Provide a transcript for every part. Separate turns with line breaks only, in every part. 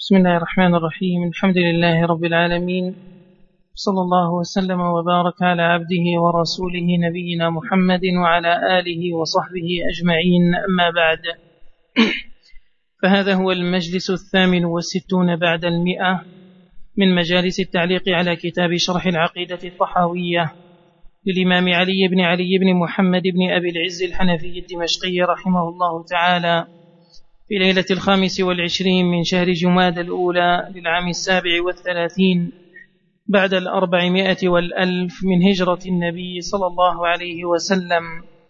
بسم الله الرحمن الرحيم. الحمد لله رب العالمين، صلى الله وسلم وبارك على عبده ورسوله نبينا محمد وعلى آله وصحبه أجمعين، أما بعد، فهذا هو المجلس 68 بعد 100 من مجالس التعليق على كتاب شرح العقيدة الطحاوية للإمام علي بن محمد بن أبي العز الحنفي الدمشقي رحمه الله تعالى، في ليلة 25 من شهر جماد الأولى للعام 37 بعد 400 والألف من هجرة النبي صلى الله عليه وسلم.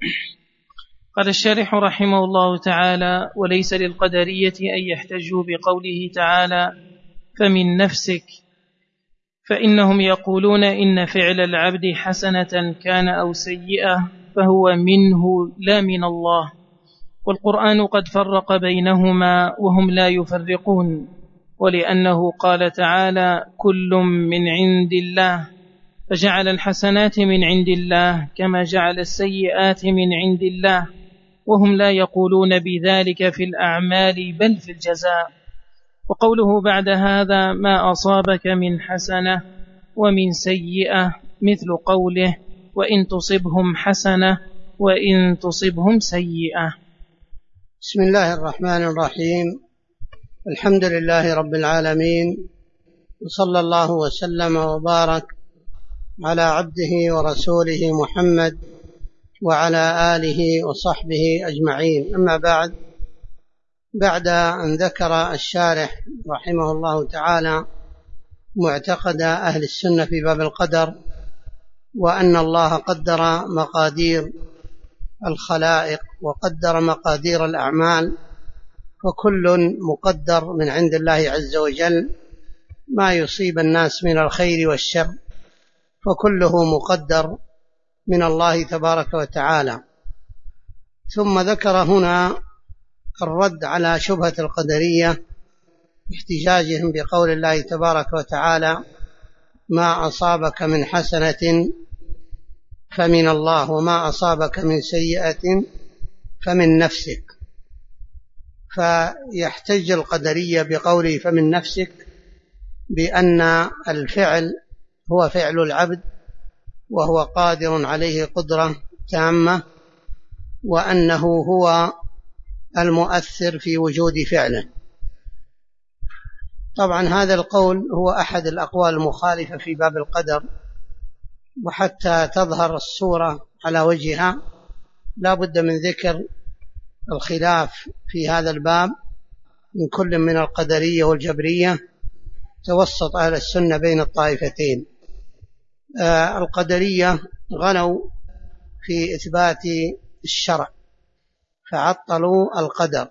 قال الشارح رحمه الله تعالى: وليس للقدرية أن يحتجوا بقوله تعالى فمن نفسك، فإنهم يقولون إن فعل العبد حسنة كان أو سيئة فهو منه لا من الله، والقرآن قد فرق بينهما وهم لا يفرقون، ولأنه قال تعالى كل من عند الله، فجعل الحسنات من عند الله كما جعل السيئات من عند الله، وهم لا يقولون بذلك في الأعمال بل في الجزاء. وقوله بعد هذا ما أصابك من حسنة ومن سيئة مثل قوله وإن تصبهم حسنة وإن تصبهم سيئة.
بسم الله الرحمن الرحيم. الحمد لله رب العالمين، وصلى الله وسلم وبارك على عبده ورسوله محمد وعلى آله وصحبه أجمعين، أما بعد أن ذكر الشارح رحمه الله تعالى معتقد أهل السنة في باب القدر، وأن الله قدر مقادير الخلائق وقدر مقادير الأعمال، وكل مقدر من عند الله عز وجل، ما يصيب الناس من الخير والشر فكله مقدر من الله تبارك وتعالى. ثم ذكر هنا الرد على شبهة القدرية باحتجاجهم بقول الله تبارك وتعالى ما أصابك من حسنة فمن الله وما أصابك من سيئة فمن نفسك. فيحتج القدرية بقوله فمن نفسك بأن الفعل هو فعل العبد، وهو قادر عليه قدرة تامة، وأنه هو المؤثر في وجود فعله. طبعا هذا القول هو أحد الأقوال المخالفة في باب القدر، وحتى تظهر الصورة على وجهها لا بد من ذكر الخلاف في هذا الباب من كل من القدرية والجبرية، توسط أهل السنة بين الطائفتين. القدرية غلوا في إثبات الشرع فعطلوا القدر،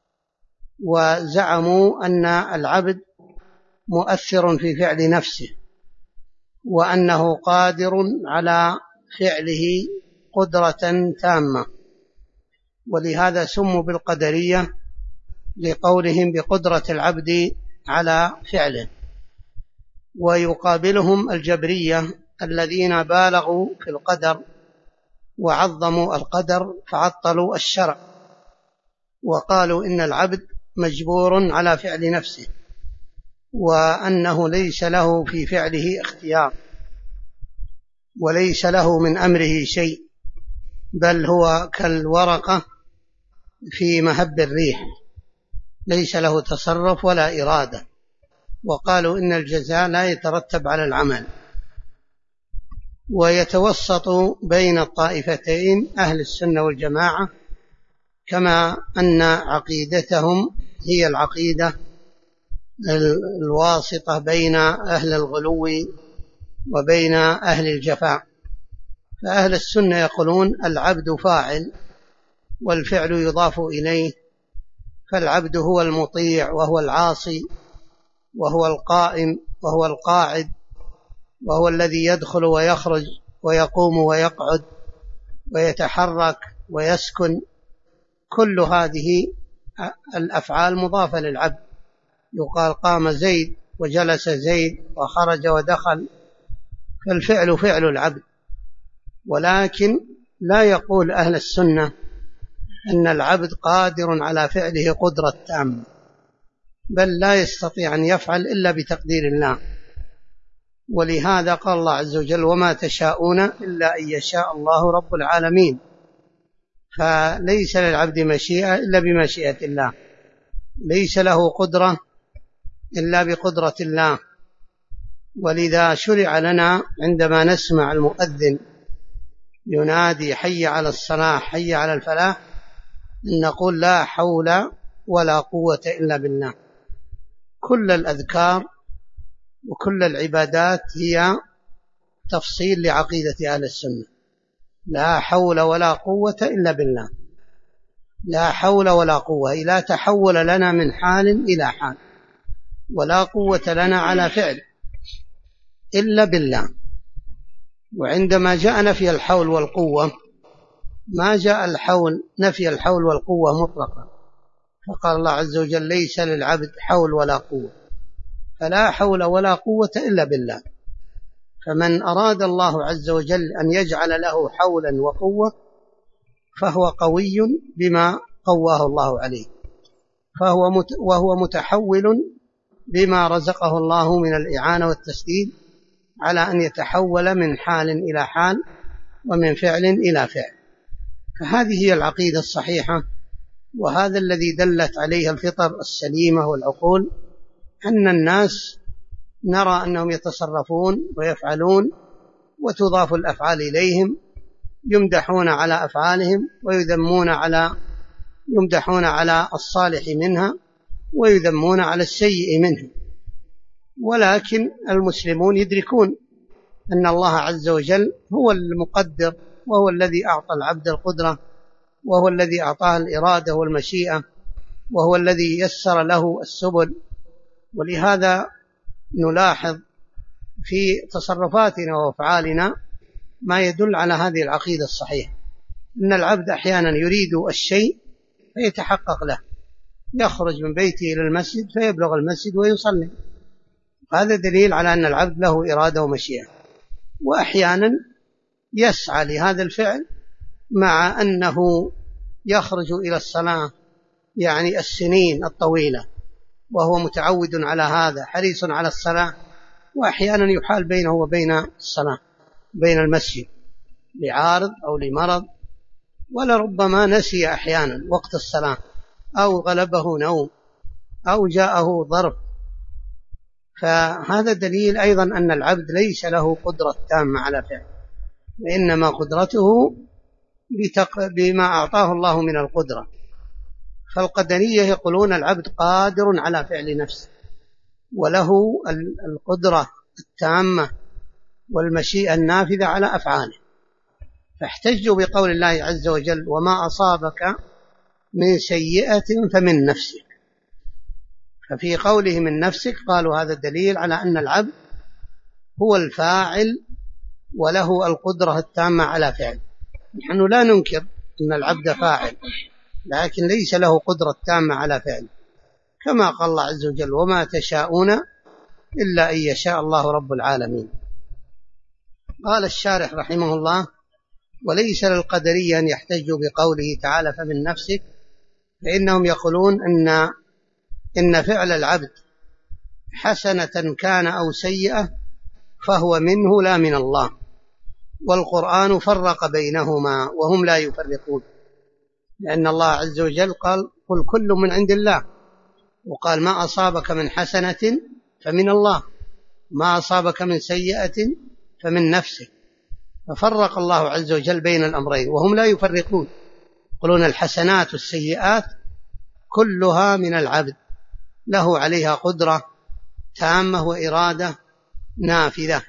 وزعموا أن العبد مؤثر في فعل نفسه، وأنه قادر على فعله قدرة تامة، ولهذا سموا بالقدرية لقولهم بقدرة العبد على فعله. ويقابلهم الجبرية الذين بالغوا في القدر وعظموا القدر فعطلوا الشرع، وقالوا إن العبد مجبور على فعل نفسه، وأنه ليس له في فعله اختيار، وليس له من أمره شيء، بل هو كالورقة في مهب الريح، ليس له تصرف ولا إرادة. وقالوا إن الجزاء لا يترتب على العمل. ويتوسط بين الطائفتين أهل السنة والجماعة، كما أن عقيدتهم هي العقيدة الواسطة بين أهل الغلو وبين أهل الجفاء. فأهل السنة يقولون العبد فاعل والفعل يضاف إليه، فالعبد هو المطيع وهو العاصي وهو القائم وهو القاعد، وهو الذي يدخل ويخرج ويقوم ويقعد ويتحرك ويسكن. كل هذه الأفعال مضافة للعبد، يقال قام زيد وجلس زيد وخرج ودخل، فالفعل فعل العبد. ولكن لا يقول أهل السنة أن العبد قادر على فعله قدرة تامة، بل لا يستطيع أن يفعل إلا بتقدير الله. ولهذا قال الله عز وجل وما تشاءون إلا أن يشاء الله رب العالمين. فليس للعبد مشيئة إلا بمشيئة الله، ليس له قدرة إلا بقدرة الله. ولذا شرع لنا عندما نسمع المؤذن ينادي حي على الصلاة حي على الفلاح أن نقول لا حول ولا قوة إلا بالله. كل الأذكار وكل العبادات هي تفصيل لعقيدة أهل السنة. لا حول ولا قوة إلا بالله، لا حول ولا قوة، لا تحول لنا من حال إلى حال، ولا قوة لنا على فعل إلا بالله. وعندما جاء نفي الحول والقوة ما جاء الحول نفي الحول والقوة مطلقا، فقال الله عز وجل ليس للعبد حول ولا قوة، فلا حول ولا قوة إلا بالله. فمن أراد الله عز وجل أن يجعل له حولا وقوة فهو قوي بما قواه الله عليه، وهو متحول بما رزقه الله من الإعانة والتسديد على أن يتحول من حال إلى حال ومن فعل إلى فعل. فهذه هي العقيدة الصحيحة، وهذا الذي دلت عليه الفطر السليمة والعقول، أن الناس نرى أنهم يتصرفون ويفعلون وتضاف الأفعال إليهم، يمدحون على أفعالهم يمدحون على الصالح منها ويذمون على السيء منها. ولكن المسلمون يدركون أن الله عز وجل هو المقدر، وهو الذي أعطى العبد القدرة، وهو الذي أعطاه الإرادة والمشيئة، وهو الذي يسر له السبل. ولهذا نلاحظ في تصرفاتنا وأفعالنا ما يدل على هذه العقيدة الصحيحة، أن العبد أحيانا يريد الشيء فيتحقق له، يخرج من بيته إلى المسجد فيبلغ المسجد ويصلي، هذا دليل على أن العبد له إرادة ومشيئة. وأحيانا يسعى لهذا الفعل مع أنه يخرج إلى الصلاة يعني السنين الطويلة وهو متعود على هذا حريص على الصلاة، وأحيانا يحال بينه وبين الصلاة بين المسجد لعارض أو لمرض، ولربما نسي أحيانا وقت الصلاة أو غلبه نوم أو جاءه ظرف. فهذا دليل أيضا أن العبد ليس له قدرة تامة على فعل، وإنما قدرته بما أعطاه الله من القدرة. فالقدرية يقولون العبد قادر على فعل نفسه، وله القدرة التامة والمشيئة النافذة على أفعاله، فاحتجوا بقول الله عز وجل وما أصابك من سيئة فمن نفسك. ففي قوله من نفسك قالوا هذا دليل على أن العبد هو الفاعل وله القدرة التامة على فعل. نحن لا ننكر أن العبد فاعل، لكن ليس له قدرة تامة على فعل، كما قال الله عز وجل وما تشاءون إلا أن يشاء الله رب العالمين. قال الشارح رحمه الله وليس للقدرية أن يحتجوا بقوله تعالى فمن نفسك، فإنهم يقولون إن فعل العبد حسنة كان أو سيئة فهو منه لا من الله، والقرآن فرق بينهما وهم لا يفرقون، لأن الله عز وجل قال قل كل من عند الله، وقال ما أصابك من حسنة فمن الله، ما أصابك من سيئة فمن نفسك. ففرق الله عز وجل بين الأمرين وهم لا يفرقون، يقولون الحسنات والسيئات كلها من العبد، له عليها قدرة تامة وإرادة نافذة.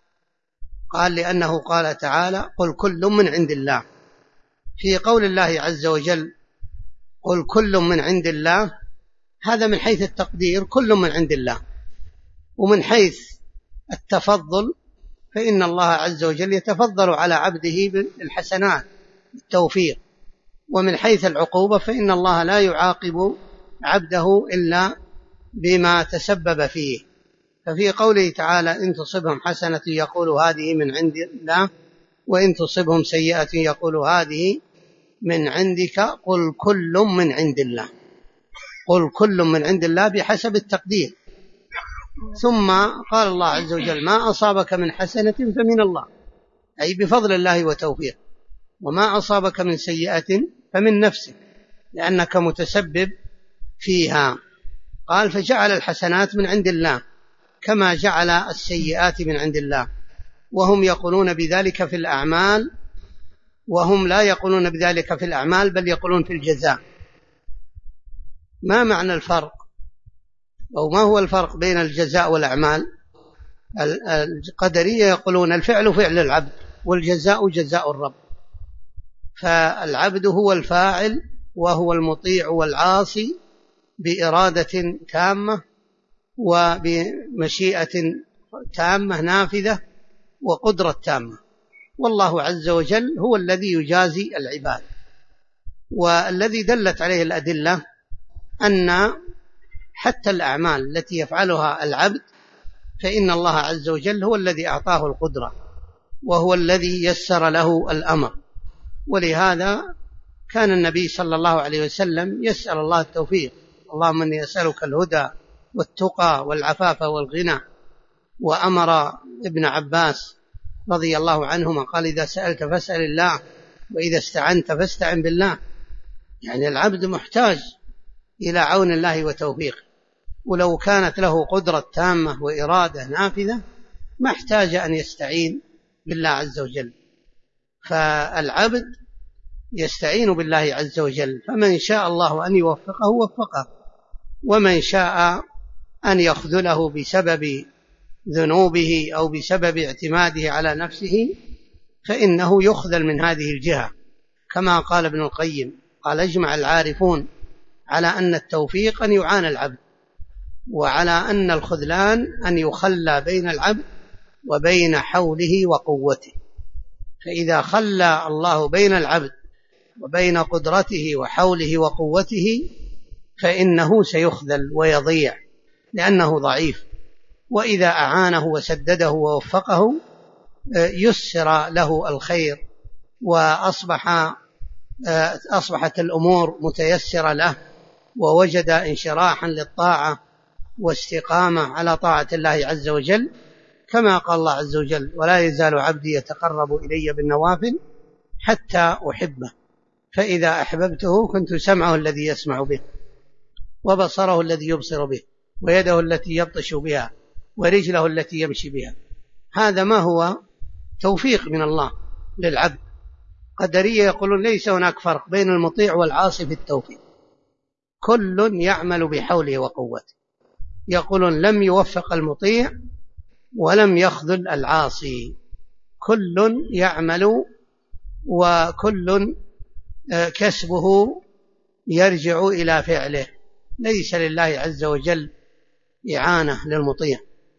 قال لأنه قال تعالى قل كل من عند الله. في قول الله عز وجل قل كل من عند الله، هذا من حيث التقدير كل من عند الله، ومن حيث التفضل فإن الله عز وجل يتفضل على عبده بالحسنات التوفيق، ومن حيث العقوبة فإن الله لا يعاقب عبده إلا بما تسبب فيه. ففي قوله تعالى إن تصبهم حسنة يقولوا هذه من عند الله، وإن تصبهم سيئة يقولوا هذه من عندك، قل كل من عند الله. قل كل من عند الله بحسب التقدير. ثم قال الله عز وجل ما أصابك من حسنة فمن الله، أي بفضل الله وتوفيقه، وما أصابك من سيئة فمن نفسك لأنك متسبب فيها. قال فجعل الحسنات من عند الله كما جعل السيئات من عند الله، وهم يقولون بذلك في الأعمال، وهم لا يقولون بذلك في الأعمال بل يقولون في الجزاء. ما معنى الفرق أو ما هو الفرق بين الجزاء والأعمال؟ القدرية يقولون الفعل فعل العبد والجزاء جزاء الرب، فالعبد هو الفاعل وهو المطيع والعاصي بإرادة تامة وبمشيئة تامة نافذة وقدرة تامة، والله عز وجل هو الذي يجازي العباد. والذي دلت عليه الأدلة أن حتى الأعمال التي يفعلها العبد فإن الله عز وجل هو الذي أعطاه القدرة وهو الذي يسر له الأمر. ولهذا كان النبي صلى الله عليه وسلم يسأل الله التوفيق، اللهم إني أسألك الهدى والتقى والعفاف والغنى. وأمر ابن عباس رضي الله عنهما قال إذا سألت فاسأل الله وإذا استعنت فاستعن بالله. يعني العبد محتاج إلى عون الله وتوفيقه، ولو كانت له قدرة تامة وإرادة نافذة ما احتاج أن يستعين بالله عز وجل. فالعبد يستعين بالله عز وجل، فمن شاء الله أن يوفقه وفقه، ومن شاء أن يخذله بسبب ذنوبه أو بسبب اعتماده على نفسه فإنه يخذل من هذه الجهة. كما قال ابن القيم قال اجمع العارفون على أن التوفيق أن يعان العبد، وعلى أن الخذلان أن يخلى بين العبد وبين حوله وقوته. فإذا خلى الله بين العبد وبين قدرته وحوله وقوته فإنه سيخذل ويضيع لأنه ضعيف، وإذا أعانه وسدده ووفقه يسر له الخير وأصبحت الأمور متيسرة له، ووجد انشراحا للطاعة واستقامة على طاعة الله عز وجل، كما قال الله عز وجل ولا يزال عبدي يتقرب إلي بالنوافل حتى أحبه فإذا أحببته كنت سمعه الذي يسمع به وبصره الذي يبصر به ويده التي يبطش بها ورجله التي يمشي بها. هذا ما هو توفيق من الله للعبد. قدرية يقولون ليس هناك فرق بين المطيع والعاصي في التوفيق، كل يعمل بحوله وقوته. يقولون لم يوفق المطيع ولم يخذل العاصي، كل يعمل وكل كسبه يرجع إلى فعله، ليس لله عز وجل إعانة للمطيع.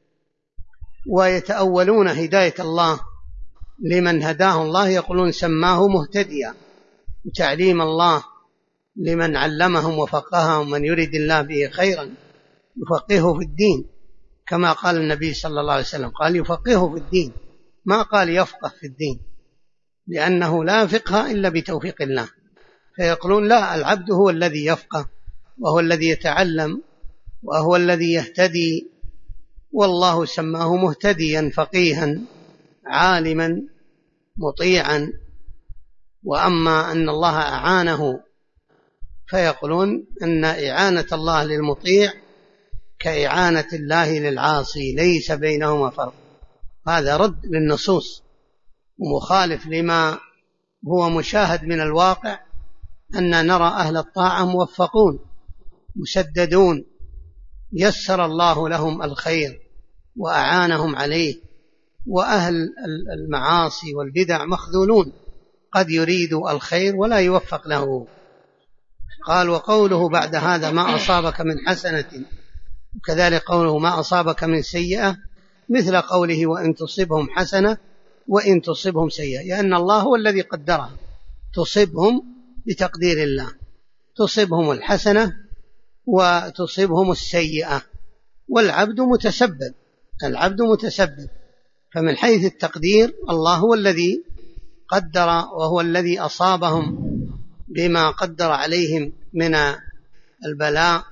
ويتأولون هداية الله لمن هداه الله، يقولون سماه مهتديا، وتعليم الله لمن علمهم وفقههم، من يريد الله به خيرا يفقهه في الدين، كما قال النبي صلى الله عليه وسلم قال يفقهه في الدين، ما قال يفقه في الدين، لأنه لا فقه إلا بتوفيق الله. فيقولون لا، العبد هو الذي يفقه وهو الذي يتعلم وهو الذي يهتدي، والله سماه مهتديا فقيها عالما مطيعا. وأما أن الله أعانه فيقولون أن إعانة الله للمطيع كإعانة الله للعاصي، ليس بينهما فرق. هذا رد للنصوص ومخالف لما هو مشاهد من الواقع، أن نرى أهل الطاعة موفقون مسددون، يسر الله لهم الخير وأعانهم عليه، وأهل المعاصي والبدع مخذولون قد يريد الخير ولا يوفق له. قال وقوله بعد هذا ما أصابك من حسنة، وكذلك قوله ما أصابك من سيئة مثل قوله وإن تصبهم حسنة وإن تصبهم سيئة، لأن الله هو الذي قدرها، تصبهم بتقدير الله، تصبهم الحسنة وتصبهم السيئة، والعبد متسبب، العبد متسبب. فمن حيث التقدير الله هو الذي قدر وهو الذي أصابهم بما قدر عليهم من البلاء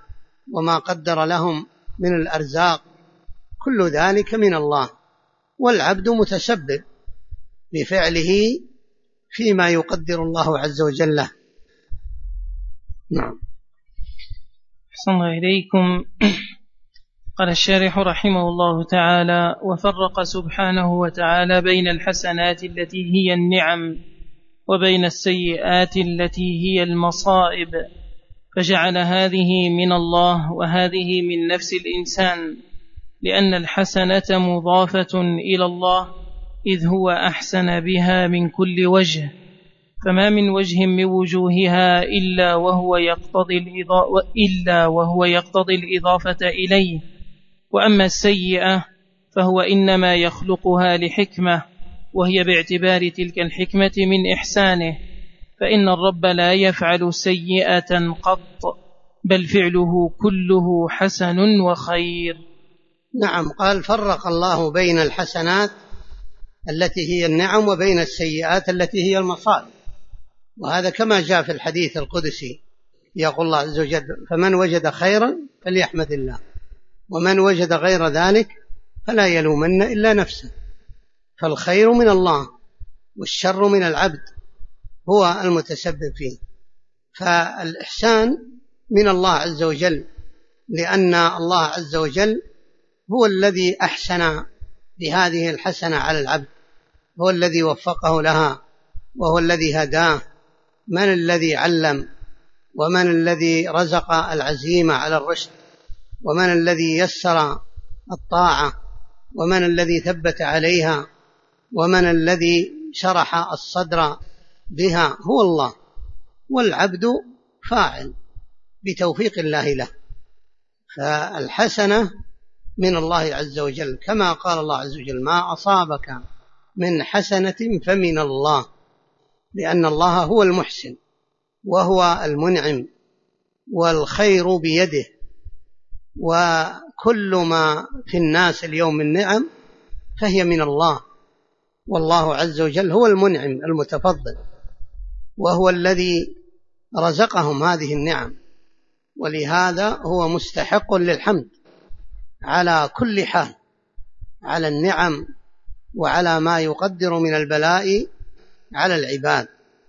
وما قدر لهم من الأرزاق، كل ذلك من الله، والعبد متسبب بفعله فيما يقدر الله عز وجل له. نعم.
أحسن الله إليكم. قال الشارح رحمه الله تعالى: وفرق سبحانه وتعالى بين الحسنات التي هي النعم وبين السيئات التي هي المصائب، فجعل هذه من الله وهذه من نفس الإنسان، لأن الحسنة مضافة إلى الله إذ هو أحسن بها من كل وجه، فما من وجه من وجوهها إلا وهو يقتضي الإضافة إليه. وأما السيئة فهو إنما يخلقها لحكمة، وهي باعتبار تلك الحكمة من إحسانه، فإن الرب لا يفعل سيئة قط، بل فعله كله حسن وخير.
نعم. قال: فرق الله بين الحسنات التي هي النعم وبين السيئات التي هي المصائب، وهذا كما جاء في الحديث القدسي، يقول الله عز وجل: فمن وجد خيرا فليحمد الله، ومن وجد غير ذلك فلا يلومن إلا نفسه. فالخير من الله والشر من العبد هو المتسبب فيه. فالإحسان من الله عز وجل، لأن الله عز وجل هو الذي أحسن بهذه الحسنة على العبد، هو الذي وفقه لها، وهو الذي هداه. من الذي علم، ومن الذي رزق العزيمة على الرشد، ومن الذي يسر الطاعة، ومن الذي ثبت عليها، ومن الذي شرح الصدر بها؟ هو الله، والعبد فاعل بتوفيق الله له. فالحسنة من الله عز وجل، كما قال الله عز وجل: ما أصابك من حسنة فمن الله، لأن الله هو المحسن وهو المنعم، والخير بيده، وكل ما في الناس اليوم من نعم فهي من الله، والله عز وجل هو المنعم المتفضل، وهو الذي رزقهم هذه النعم، ولهذا هو مستحق للحمد على كل حال، على النعم وعلى ما يقدر من البلاء على العباد.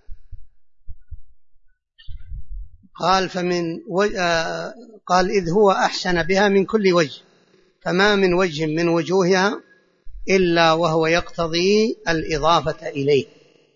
قال إذ هو أحسن بها من كل وجه، فما من وجه من وجوهها إلا وهو يقتضي الإضافة إليه.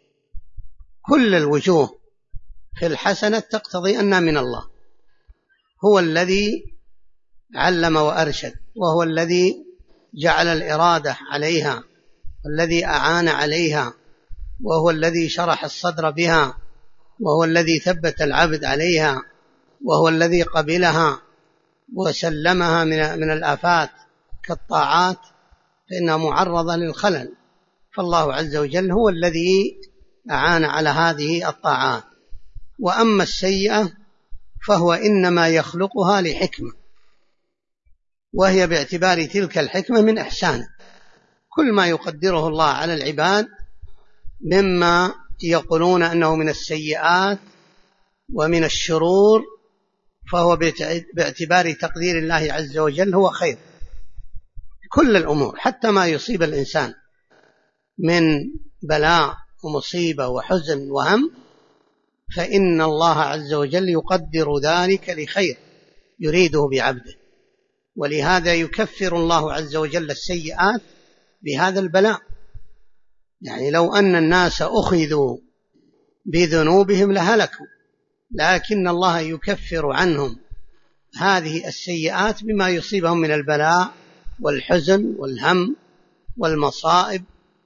كل الوجوه في الحسنة تقتضي أنها من الله، هو الذي علم وأرشد، وهو الذي جعل الإرادة عليها، والذي أعان عليها، وهو الذي شرح الصدر بها، وهو الذي ثبت العبد عليها، وهو الذي قبلها وسلمها من الآفات كالطاعات، فإنها معرضة للخلل، فالله عز وجل هو الذي أعان على هذه الطاعات. وأما السيئة فهو إنما يخلقها لحكمة، وهي باعتبار تلك الحكمة من إحسانه. كل ما يقدره الله على العباد مما يقولون أنه من السيئات ومن الشرور، فهو باعتبار تقدير الله عز وجل هو خير. كل الأمور، حتى ما يصيب الإنسان من بلاء ومصيبة وحزن وهم، فإن الله عز وجل يقدر ذلك لخير يريده بعبده، ولهذا يكفر الله عز وجل السيئات بهذا البلاء. يعني لو أن الناس أخذوا بذنوبهم لهلكوا، لكن الله يكفر عنهم هذه السيئات بما يصيبهم من البلاء والحزن والهم والمصائب،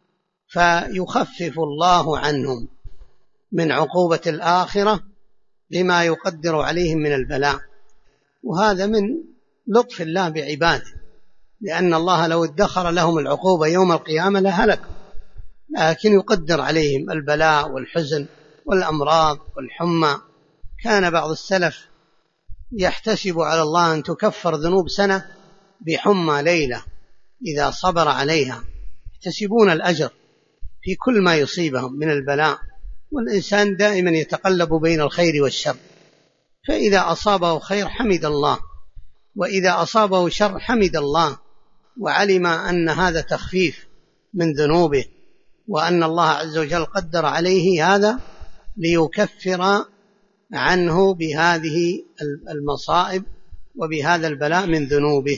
فيخفف الله عنهم من عقوبة الآخرة بما يقدر عليهم من البلاء. وهذا من لطف الله بعباده، لأن الله لو ادخر لهم العقوبة يوم القيامة لهلكوا، لكن يقدر عليهم البلاء والحزن والأمراض والحمى. كان بعض السلف يحتسب على الله أن تكفر ذنوب سنة بحمى ليلة إذا صبر عليها، يحتسبون الأجر في كل ما يصيبهم من البلاء. والإنسان دائما يتقلب بين الخير والشر، فإذا أصابه خير حمد الله وإذا أصابه شر حمد الله وعلم أن هذا تخفيف من ذنوبه، وأن الله عز وجل قدر عليه هذا ليكفر عنه بهذه المصائب وبهذا البلاء من ذنوبه.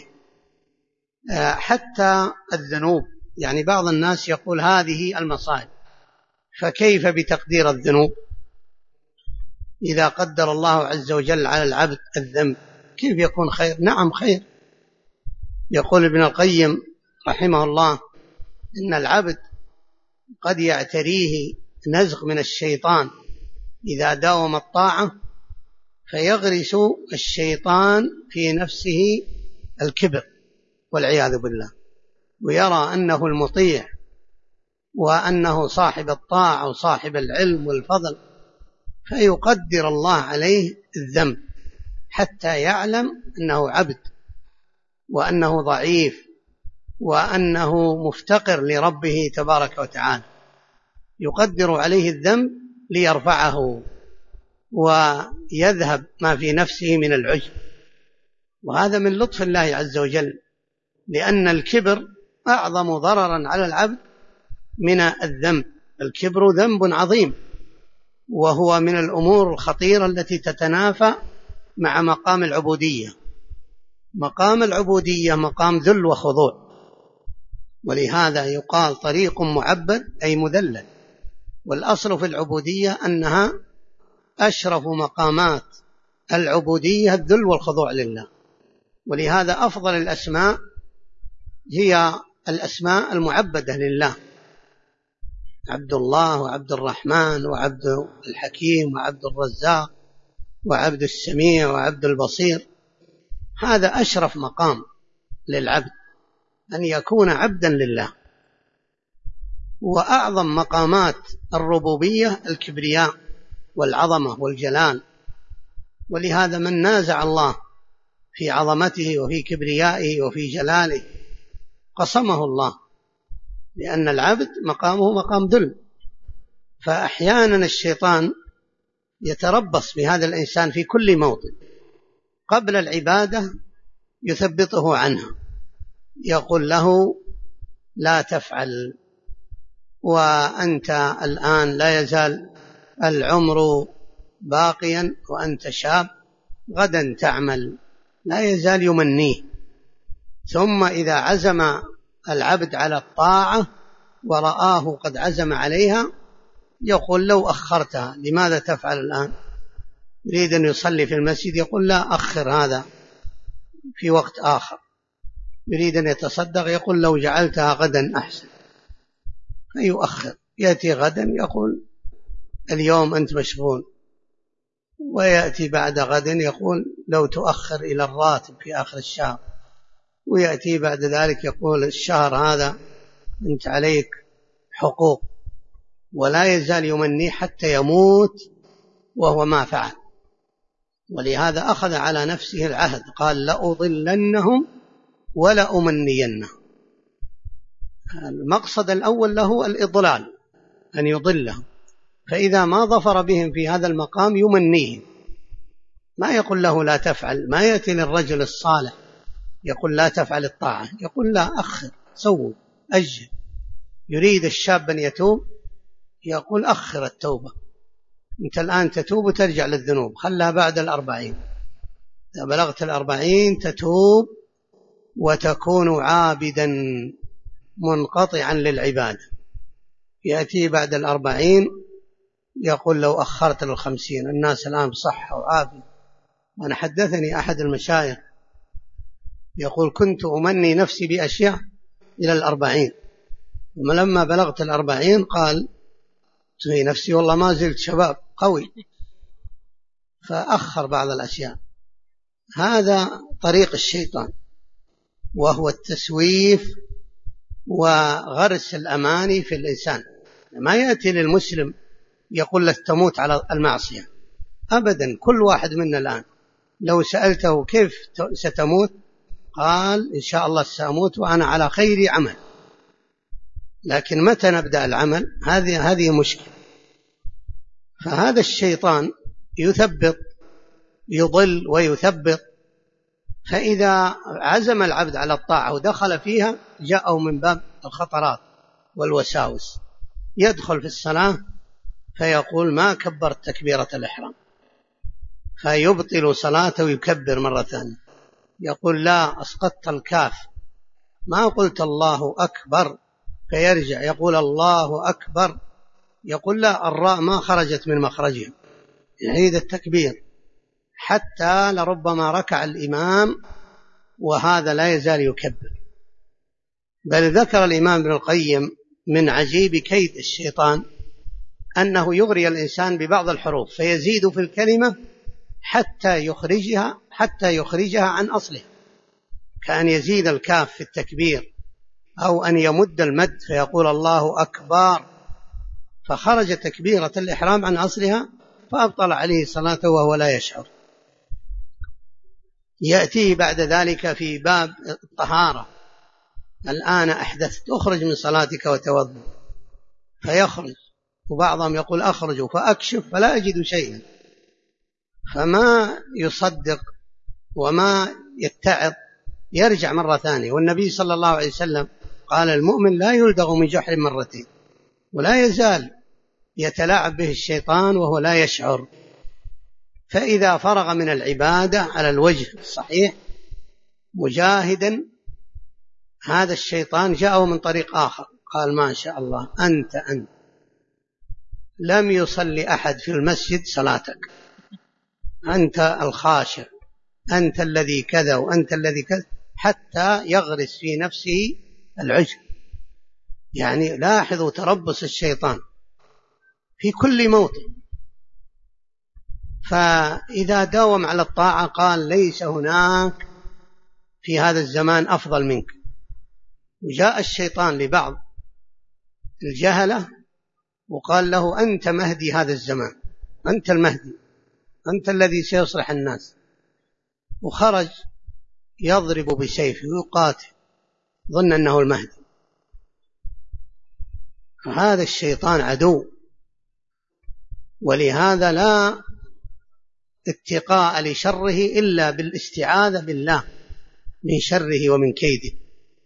حتى الذنوب، يعني بعض الناس يقول هذه المصائب، فكيف بتقدير الذنوب؟ إذا قدر الله عز وجل على العبد الذنب كيف يكون خير؟ نعم خير. يقول ابن القيم رحمه الله إن العبد قد يعتريه نزغ من الشيطان إذا داوم الطاعة، فيغرس الشيطان في نفسه الكبر والعياذ بالله، ويرى أنه المطيع وأنه صاحب الطاعة وصاحب العلم والفضل، فيقدر الله عليه الذنب حتى يعلم أنه عبد وأنه ضعيف وأنه مفتقر لربه تبارك وتعالى، يقدر عليه الذنب ليرفعه ويذهب ما في نفسه من العجب. وهذا من لطف الله عز وجل، لأن الكبر أعظم ضررا على العبد من الذنب. الكبر ذنب عظيم، وهو من الأمور الخطيرة التي تتنافى مع مقام العبودية. مقام العبودية مقام ذل وخضوع، ولهذا يقال طريق معبد أي مذلل، والأصل في العبودية أنها أشرف مقامات العبودية الذل والخضوع لله. ولهذا أفضل الأسماء هي الأسماء المعبدة لله، عبد الله وعبد الرحمن وعبد الحكيم وعبد الرزاق وعبد السميع وعبد البصير. هذا أشرف مقام للعبد، أن يكون عبدا لله. وأعظم مقامات الربوبية الكبرياء والعظمة والجلال، ولهذا من نازع الله في عظمته وفي كبريائه وفي جلاله قصمه الله، لأن العبد مقامه مقام ذل. فأحيانا الشيطان يتربص بهذا الإنسان في كل موطن، قبل العبادة يثبطه عنها، يقول له لا تفعل، وأنت الآن لا يزال العمر باقيا وأنت شاب، غدا تعمل، لا يزال يمنيه. ثم إذا عزم العبد على الطاعة ورآه قد عزم عليها يقول لو أخرتها، لماذا تفعل الآن؟ يريد أن يصلي في المسجد، يقول لا أخر هذا في وقت آخر. يريد أن يتصدق، يقول لو جعلتها غدا أحسن، فيؤخر. يأتي غدا يقول اليوم أنت مشغول، ويأتي بعد غد يقول لو تؤخر إلى الراتب في آخر الشهر، ويأتي بعد ذلك يقول الشهر هذا أنت عليك حقوق، ولا يزال يمني حتى يموت وهو ما فعل. ولهذا أخذ على نفسه العهد، قال لأضلنهم ولأمنينهم. المقصد الأول له الإضلال، أن يضلهم، فإذا ما ظفر بهم في هذا المقام يمنيهم، ما يقول له لا تفعل. ما يأتي للرجل الصالح يقول لا تفعل الطاعة، يقول لا أخر، سووا، أجل. يريد الشاب أن يتوب، يقول أخر التوبة، أنت الآن تتوب وترجع للذنوب، خلها بعد 40. إذا بلغت 40 تتوب وتكون عابدا منقطعا للعبادة. يأتي بعد 40 يقول لو أخرت 50، الناس الآن بصحة وعافية. وأنا حدثني أحد المشايخ يقول كنت أمني نفسي بأشياء إلى 40، ولما بلغت 40 قال في نفسي والله ما زلت شباب قوي، فأخر بعض الأشياء. هذا طريق الشيطان، وهو التسويف وغرس الأماني في الإنسان. ما يأتي للمسلم يقول لك تموت على المعصية أبدا. كل واحد منا الآن لو سألته كيف ستموت قال إن شاء الله سأموت وأنا على خير عمل، لكن متى نبدأ العمل؟ هذه مشكلة. فهذا الشيطان يثبط، يضل ويثبط، فإذا عزم العبد على الطاعة ودخل فيها جاءه من باب الخطرات والوساوس، يدخل في الصلاة فيقول ما كبرت تكبيرة الإحرام، فيبطل صلاته ويكبر مرة ثانية، يقول لا أسقطت الكاف ما قلت الله أكبر، فيرجع يقول الله أكبر، يقول لا الراء ما خرجت من مخرجها، يعيد التكبير حتى لربما ركع الإمام وهذا لا يزال يكبر. بل ذكر الإمام ابن القيم من عجيب كيد الشيطان أنه يغري الإنسان ببعض الحروف فيزيد في الكلمة حتى يخرجها عن أصلها، كأن يزيد الكاف في التكبير أو أن يمد المد فيقول الله أكبر، فخرج تكبيرة الإحرام عن أصلها فأبطل عليه صلاته وهو لا يشعر. يأتيه بعد ذلك في باب الطهارة، الآن أحدثت أخرج من صلاتك وتوضأ، فيخرج، وبعضهم يقول أخرج فأكشف فلا أجد شيئا، فما يصدق وما يتعظ، يرجع مرة ثانية. والنبي صلى الله عليه وسلم قال المؤمن لا يلدغ من جحر مرتين، ولا يزال يتلاعب به الشيطان وهو لا يشعر. فإذا فرغ من العبادة على الوجه الصحيح مجاهدا، هذا الشيطان جاءه من طريق آخر، قال ما شاء الله أنت لم يصلي أحد في المسجد صلاتك، أنت الخاشع، أنت الذي كذا وأنت الذي كذا، حتى يغرس في نفسه العجب. يعني لاحظوا تربص الشيطان في كل موطن. فإذا داوم على الطاعة قال ليس هناك في هذا الزمان أفضل منك. وجاء الشيطان لبعض الجهلة وقال له أنت مهدي هذا الزمان، أنت المهدي، أنت الذي سيصلح الناس، وخرج يضرب بسيفه ويقاتل ظن أنه المهدي. فهذا الشيطان عدو، ولهذا لا اتقاء لشره إلا بالاستعاذة بالله من شره ومن كيده.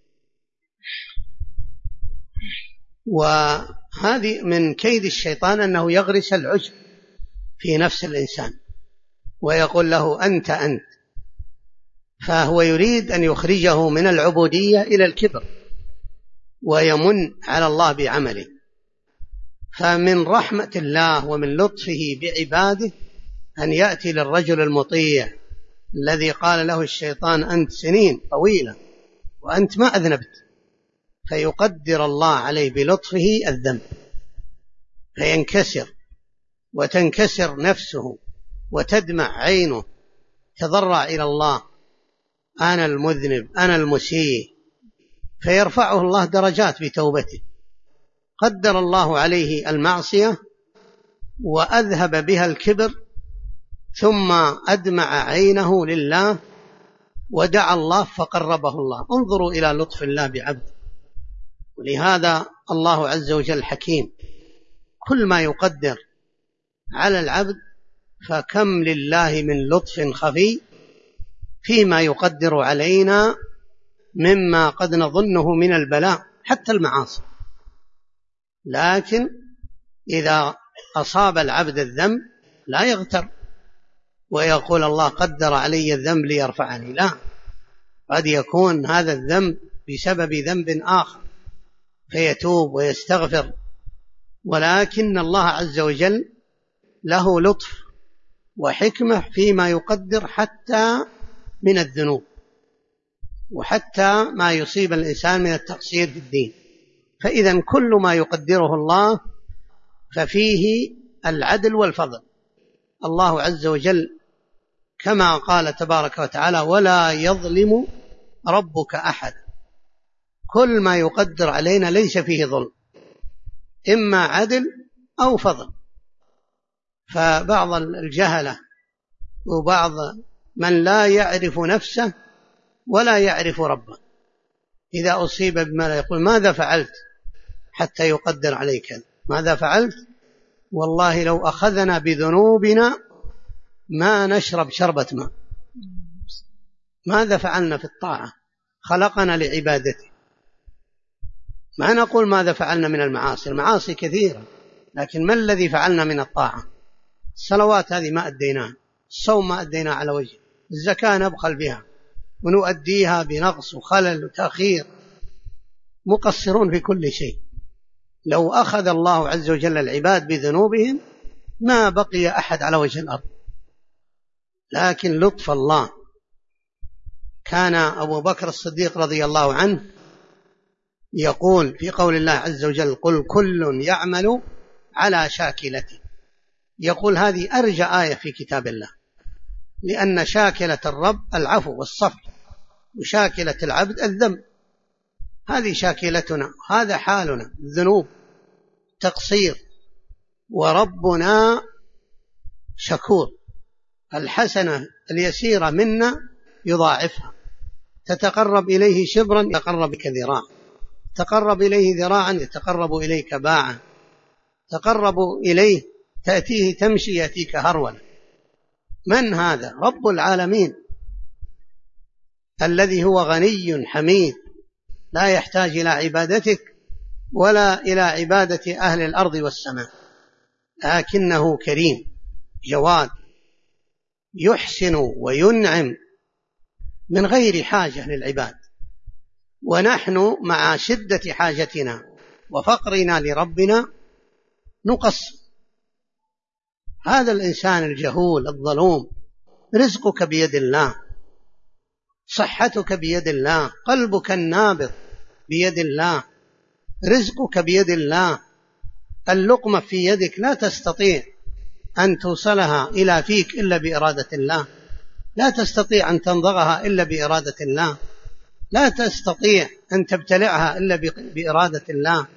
وهذه من كيد الشيطان أنه يغرس العجب في نفس الإنسان ويقول له أنت، فهو يريد أن يخرجه من العبودية إلى الكبر ويمن على الله بعمله. فمن رحمة الله ومن لطفه بعباده أن يأتي للرجل المطيع الذي قال له الشيطان أنت سنين طويلة وأنت ما أذنبت، فيقدر الله عليه بلطفه الذنب فينكسر وتنكسر نفسه وتدمع عينه، تضرع إلى الله أنا المذنب أنا المسيء، فيرفعه الله درجات بتوبته. قدر الله عليه المعصية وأذهب بها الكبر، ثم أدمع عينه لله ودعا الله فقربه الله. انظروا إلى لطف الله بعبد. ولهذا الله عز وجل حكيم، كل ما يقدر على العبد فكم لله من لطف خفي فيما يقدر علينا مما قد نظنه من البلاء حتى المعاصي. لكن إذا أصاب العبد الذنب لا يغتر ويقول الله قدر علي الذنب ليرفعني، لا، قد يكون هذا الذنب بسبب ذنب آخر فيتوب ويستغفر. ولكن الله عز وجل له لطف وحكمة فيما يقدر حتى من الذنوب وحتى ما يصيب الإنسان من التقصير في الدين. فإذا كل ما يقدره الله ففيه العدل والفضل. الله عز وجل كما قال تبارك وتعالى ولا يظلم ربك أحد، كل ما يقدر علينا ليس فيه ظلم، إما عدل أو فضل. فبعض الجهلة وبعض من لا يعرف نفسه ولا يعرف ربه إذا أصيب بما لا يقول ماذا فعلت حتى يقدر عليك، ماذا فعلت؟ والله لو أخذنا بذنوبنا ما نشرب شربة ماء، ماذا فعلنا في الطاعة؟ خلقنا لعبادته. ما نقول ماذا فعلنا من المعاصي، المعاصي كثيرة، لكن ما الذي فعلنا من الطاعة؟ الصلوات هذه ما أديناها، الصوم ما أديناه على وجه، الزكاة نبخل بها ونؤديها بنقص وخلل وتأخير، مقصرون في كل شيء. لو أخذ الله عز وجل العباد بذنوبهم ما بقي أحد على وجه الأرض، لكن لطف الله. كان أبو بكر الصديق رضي الله عنه يقول في قول الله عز وجل: قل كل يعمل على شاكلته، يقول هذه أرجى آية في كتاب الله، لأن شاكلة الرب العفو والصفح، وشاكلة العبد الذنب. هذه شاكلتنا، هذا حالنا، الذنوب، تقصير، وربنا شكور. الحسنة اليسيرة منا يضاعفها، تتقرب إليه شبرا يتقرب بك ذراعا، تقرب إليه ذراعا يتقرب إليك باعا، تقرب إليه تأتيه تمشي يأتيك هرولا. من هذا؟ رب العالمين الذي هو غني حميد، لا يحتاج إلى عبادتك ولا إلى عبادة أهل الأرض والسماء، لكنه كريم جواد، يحسن وينعم من غير حاجة للعباد. ونحن مع شدة حاجتنا وفقرنا لربنا نقصر. هذا الإنسان الجهول الظلوم، رزقك بيد الله، صحتك بيد الله، قلبك النابض بيد الله، رزقك بيد الله، اللقمة في يدك، لا تستطيع أن توصلها إلى فيك إلا بإرادة الله، لا تستطيع أن تمضغها إلا بإرادة الله، لا تستطيع أن تبتلعها إلا بإرادة الله،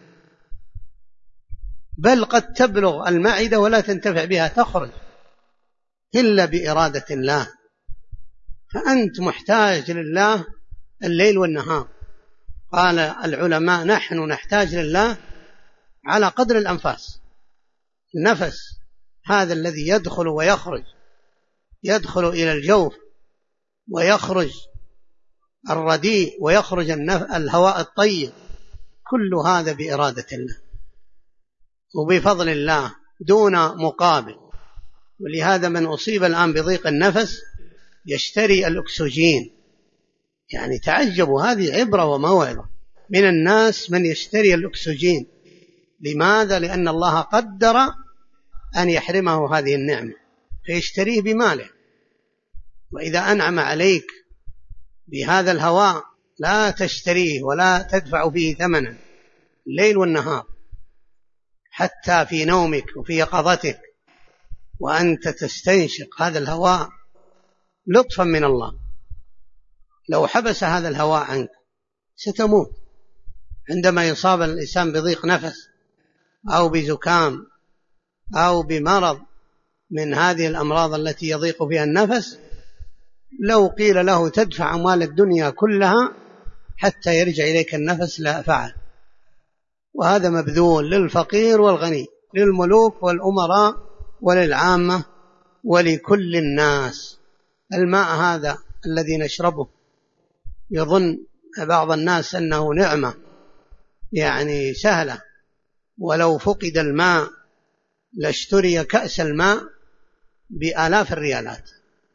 بل قد تبلغ المعدة ولا تنتفع بها، تخرج إلا بإرادة الله. فأنت محتاج لله الليل والنهار. قال العلماء: نحن نحتاج لله على قدر الأنفاس. النفس هذا الذي يدخل ويخرج، يدخل إلى الجوف ويخرج الرديء ويخرج الهواء الطيب، كل هذا بإرادة الله وبفضل الله دون مقابل. ولهذا من أصيب الآن بضيق النفس يشتري الأكسجين. يعني تعجبوا، هذه عبرة وموعظة. من الناس من يشتري الأكسجين. لماذا؟ لأن الله قدر أن يحرمه هذه النعمة فيشتريه بماله. وإذا أنعم عليك بهذا الهواء لا تشتريه ولا تدفع فيه ثمنا الليل والنهار، حتى في نومك وفي يقظتك وأنت تستنشق هذا الهواء لطفا من الله. لو حبس هذا الهواء عنك ستموت. عندما يصاب الإنسان بضيق نفس أو بزكام أو بمرض من هذه الأمراض التي يضيق فيها النفس، لو قيل له تدفع أموال الدنيا كلها حتى يرجع إليك النفس لا فعل. وهذا مبذول للفقير والغني، للملوك والأمراء وللعامة ولكل الناس. الماء هذا الذي نشربه يظن بعض الناس أنه نعمة يعني سهلة، ولو فقد الماء لاشتري كأس الماء بآلاف الريالات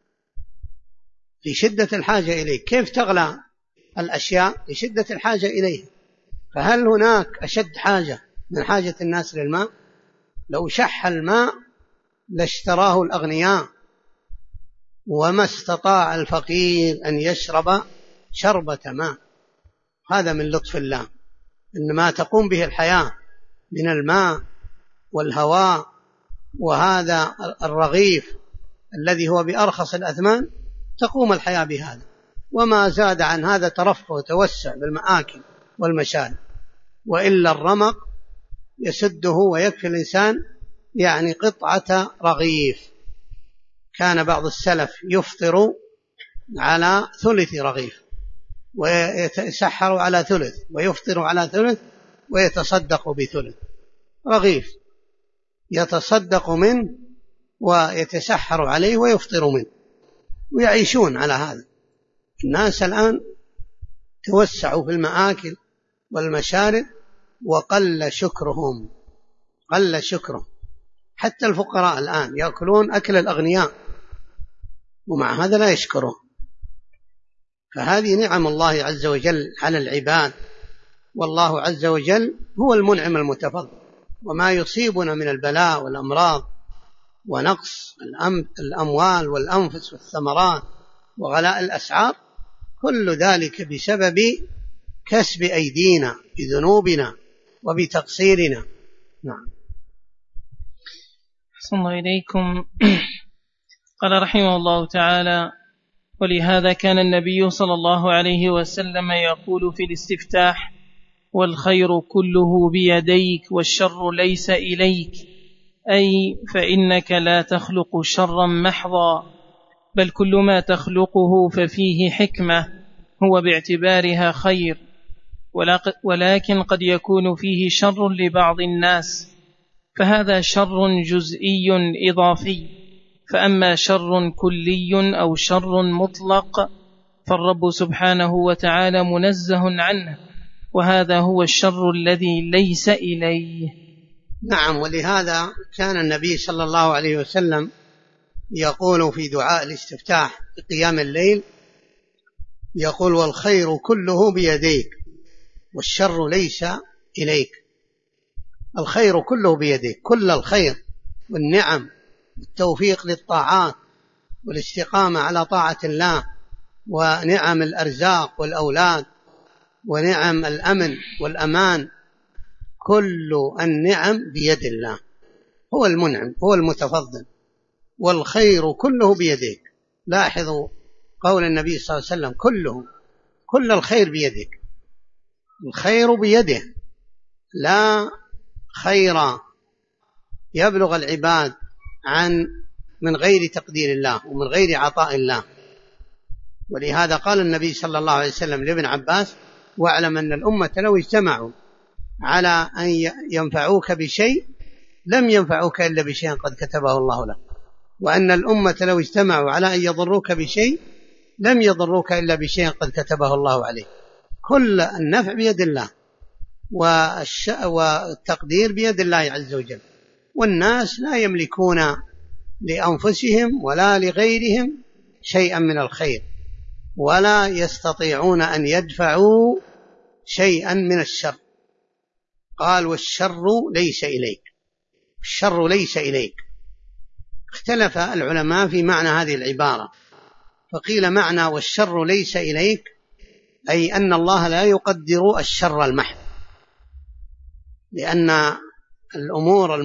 لشدة الحاجة إليه. كيف تغلى الأشياء؟ لشدة الحاجة إليه. فهل هناك أشد حاجة من حاجة الناس للماء؟ لو شح الماء لاشتراه الأغنياء، وما استطاع الفقير أن يشرب شربة ماء. هذا من لطف الله، إن ما تقوم به الحياة من الماء والهواء وهذا الرغيف الذي هو بأرخص الأثمان تقوم الحياة بهذا. وما زاد عن هذا ترفه وتوسع بالمآكل والمشارب، وإلا الرمق يسده ويكفي الإنسان يعني قطعة رغيف. كان بعض السلف يفطر على ثلث رغيف ويتسحر على ثلث ويفطر على ثلث ويتصدق بثلث رغيف، يتصدق منه ويتسحر عليه ويفطر منه، ويعيشون على هذا. الناس الآن توسعوا في المآكل والمشارب وقل شكرهم، قل شكرهم. حتى الفقراء الآن يأكلون أكل الأغنياء ومع هذا لا يشكرون. فهذه نعم الله عز وجل على العباد، والله عز وجل هو المنعم المتفضل. وما يصيبنا من البلاء والأمراض ونقص الأموال والأنفس والثمرات وغلاء الأسعار كل ذلك بسبب كسب أيدينا بذنوبنا وبتقصيرنا. نعم.
أحسن الله إليكم. قال رحمه الله تعالى: ولهذا كان النبي صلى الله عليه وسلم يقول في الاستفتاح: والخير كله بيديك والشر ليس إليك، أي فإنك لا تخلق شرا محضا، بل كل ما تخلقه ففيه حكمة هو باعتبارها خير، ولكن قد يكون فيه شر لبعض الناس، فهذا شر جزئي إضافي. فأما شر كلي أو شر مطلق فالرب سبحانه وتعالى منزه عنه، وهذا هو الشر الذي ليس إليه.
نعم. ولهذا كان النبي صلى الله عليه وسلم يقول في دعاء الاستفتاح في قيام الليل، يقول: والخير كله بيديك والشر ليس إليك. الخير كله بيديك، كل الخير والنعم والتوفيق للطاعات والاستقامة على طاعة الله، ونعم الأرزاق والأولاد، ونعم الأمن والأمان، كل النعم بيد الله، هو المنعم، هو المتفضل. والخير كله بيديك. لاحظوا قول النبي صلى الله عليه وسلم: كل الخير بيدك. الخير بيده، لا خير يبلغ العباد من غير تقدير الله ومن غير عطاء الله. ولهذا قال النبي صلى الله عليه وسلم لابن عباس: واعلم أن الأمة لو اجتمعوا على أن ينفعوك بشيء لم ينفعوك إلا بشيء قد كتبه الله لك، وأن الأمة لو اجتمعوا على أن يضروك بشيء لم يضروك إلا بشيء قد كتبه الله عليك. كل النفع بيد الله والتقدير بيد الله عز وجل. والناس لا يملكون لأنفسهم ولا لغيرهم شيئا من الخير، ولا يستطيعون أن يدفعوا شيئا من الشر. قال: والشر ليس إليك، الشر ليس إليك. اختلف العلماء في معنى هذه العبارة، فقيل معنى والشر ليس إليك أي أن الله لا يقدر الشر المحض، لأن الأمور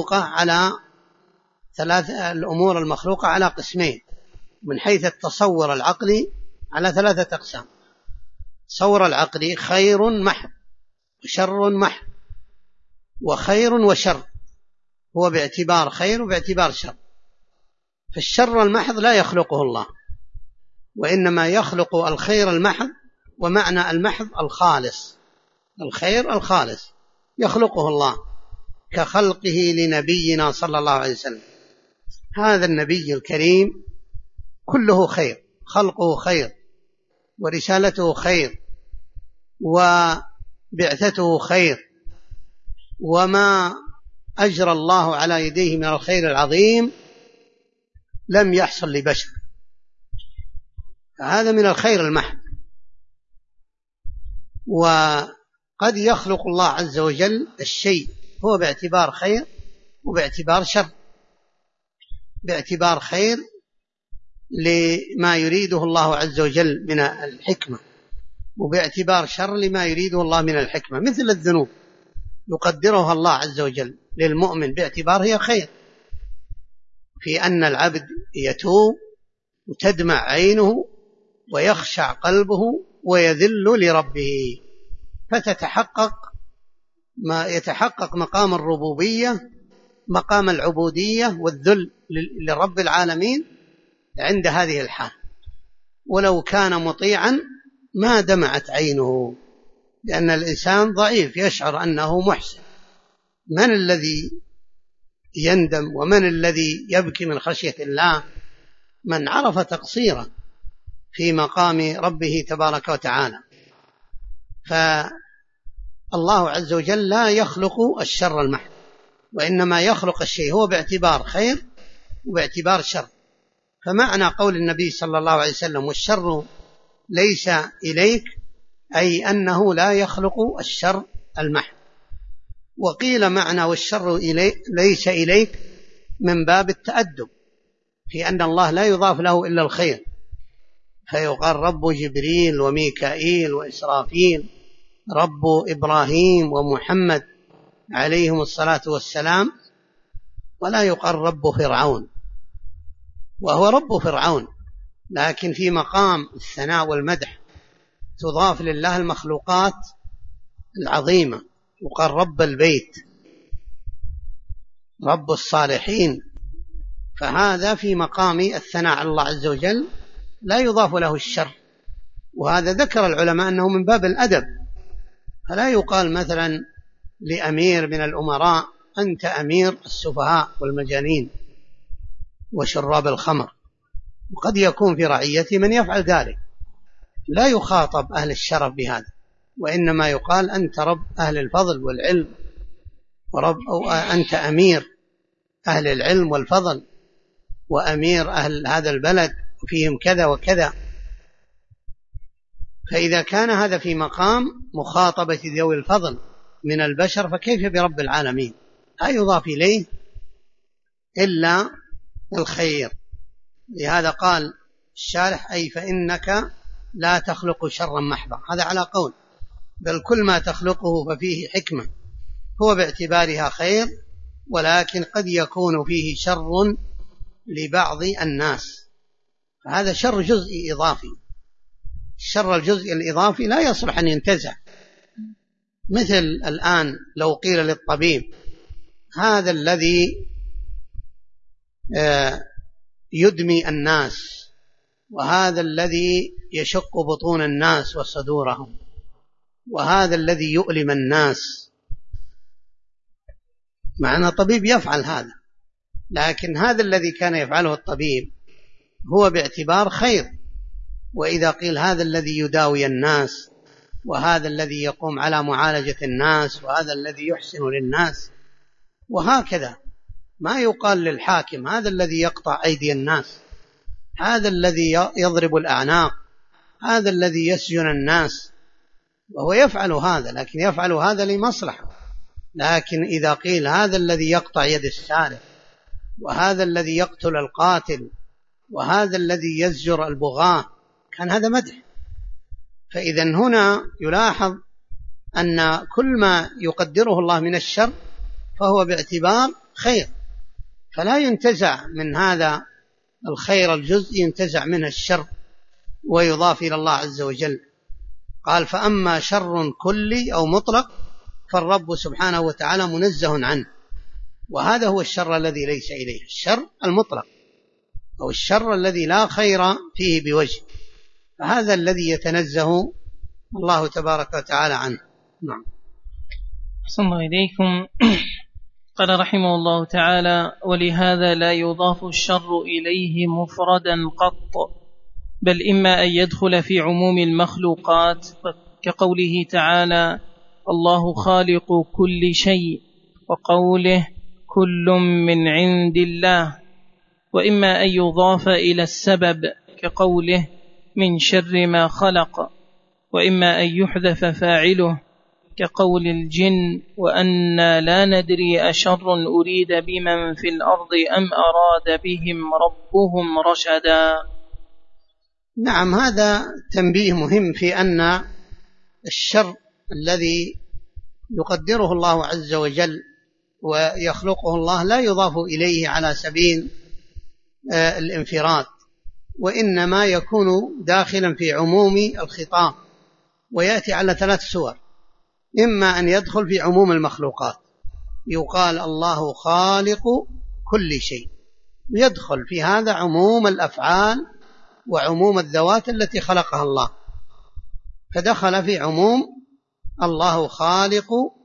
المخلوقة على قسمين من حيث التصور العقلي، على 3 أقسام. التصور العقلي خير محض وشر محض، وخير وشر، هو باعتبار خير وباعتبار شر. فالشر المحض لا يخلقه الله، وإنما يخلق الخير المحض، ومعنى المحض الخالص، الخير الخالص يخلقه الله، كخلقه لنبينا صلى الله عليه وسلم. هذا النبي الكريم كله خير، خلقه خير، ورسالته خير، وبعثته خير، وما أجرى الله على يديه من الخير العظيم لم يحصل لبشر، فهذا من الخير المحض. وقد يخلق الله عز وجل الشيء هو باعتبار خير وباعتبار شر، باعتبار خير لما يريده الله عز وجل من الحكمة، وباعتبار شر لما يريده الله من الحكمة، مثل الذنوب يقدرها الله عز وجل للمؤمن باعتبار هي خير، في أن العبد يتوب وتدمع عينه ويخشع قلبه ويذل لربه، يتحقق مقام الربوبية، مقام العبودية والذل لرب العالمين عند هذه الحال. ولو كان مطيعا ما دمعت عينه، لأن الإنسان ضعيف يشعر أنه محسن. من الذي يندم ومن الذي يبكي من خشية الله؟ من عرف تقصيره في مقام ربه تبارك وتعالى. فالله عز وجل لا يخلق الشر المحض، وإنما يخلق الشيء هو باعتبار خير وباعتبار شر. فمعنى قول النبي صلى الله عليه وسلم والشر ليس إليك، أي أنه لا يخلق الشر المحض. وقيل معنى والشر ليس إليك من باب التأدب، في أن الله لا يضاف له إلا الخير، فيقال رب جبريل وميكائيل وإسرافيل، رب إبراهيم ومحمد عليهم الصلاة والسلام، ولا يقال رب فرعون، وهو رب فرعون، لكن في مقام الثناء والمدح تضاف لله المخلوقات العظيمة، يقال رب البيت، رب الصالحين. فهذا في مقام الثناء على الله عز وجل لا يضاف له الشر. وهذا ذكر العلماء أنه من باب الأدب، فلا يقال مثلا لأمير من الأمراء أنت أمير السفهاء والمجانين وشراب الخمر، وقد يكون في رعيته من يفعل ذلك، لا يخاطب أهل الشرف بهذا، وإنما يقال أنت رب أهل الفضل والعلم، أو أنت أمير أهل العلم والفضل، وأمير أهل هذا البلد وفيهم كذا وكذا. فإذا كان هذا في مقام مخاطبة ذوي الفضل من البشر، فكيف برب العالمين؟ لا يضاف إليه إلا الخير. لهذا قال الشارح أي فإنك لا تخلق شرا محضا، هذا على قول، بل كل ما تخلقه ففيه حكمة، هو باعتبارها خير، ولكن قد يكون فيه شر لبعض الناس، فهذا شر جزئي إضافي. الشر الجزئي الإضافي لا يصلح أن ينتزع، مثل الآن لو قيل للطبيب هذا الذي يدمي الناس، وهذا الذي يشق بطون الناس وصدورهم، وهذا الذي يؤلم الناس، معنى الطبيب يفعل هذا، لكن هذا الذي كان يفعله الطبيب هو باعتبار خير. وإذا قيل هذا الذي يداوي الناس، وهذا الذي يقوم على معالجة الناس، وهذا الذي يحسن للناس، وهكذا، ما يقال للحاكم هذا الذي يقطع أيدي الناس، هذا الذي يضرب الأعناق، هذا الذي يسجن الناس، وهو يفعل هذا، لكن يفعل هذا لمصلحة. لكن إذا قيل هذا الذي يقطع يد السارق، وهذا الذي يقتل القاتل، وهذا الذي يزجر البغاة، كان هذا مدح. فإذا هنا يلاحظ أن كل ما يقدره الله من الشر فهو باعتبار خير، فلا ينتزع من هذا الخير الجزء، ينتزع منه الشر ويضاف إلى الله عز وجل. قال فأما شر كلي أو مطلق فالرب سبحانه وتعالى منزه عنه، وهذا هو الشر الذي ليس إليه، الشر المطلق أو الشر الذي لا خير فيه بوجه، فهذا الذي يتنزه الله تبارك وتعالى عنه. نعم.
أحسن الله إليكم. قال رحمه الله تعالى: ولهذا لا يضاف الشر إليه مفردا قط، بل إما أن يدخل في عموم المخلوقات كقوله تعالى: الله خالق كل شيء، وقوله: كل من عند الله، وإما أن يضاف إلى السبب كقوله: من شر ما خلق، وإما أن يحذف فاعله كقول الجن: وأنا لا ندري أشر أريد بمن في الأرض أم أراد بهم ربهم رشدا.
نعم، هذا تنبيه مهم في أن الشر الذي يقدره الله عز وجل ويخلقه الله لا يضاف إليه على سبيل الانفراد، وإنما يكون داخلا في عموم الخطاب، ويأتي على 3 صور: إما أن يدخل في عموم المخلوقات، يقال الله خالق كل شيء، يدخل في هذا عموم الأفعال وعموم الذوات التي خلقها الله، فدخل في عموم الله خالق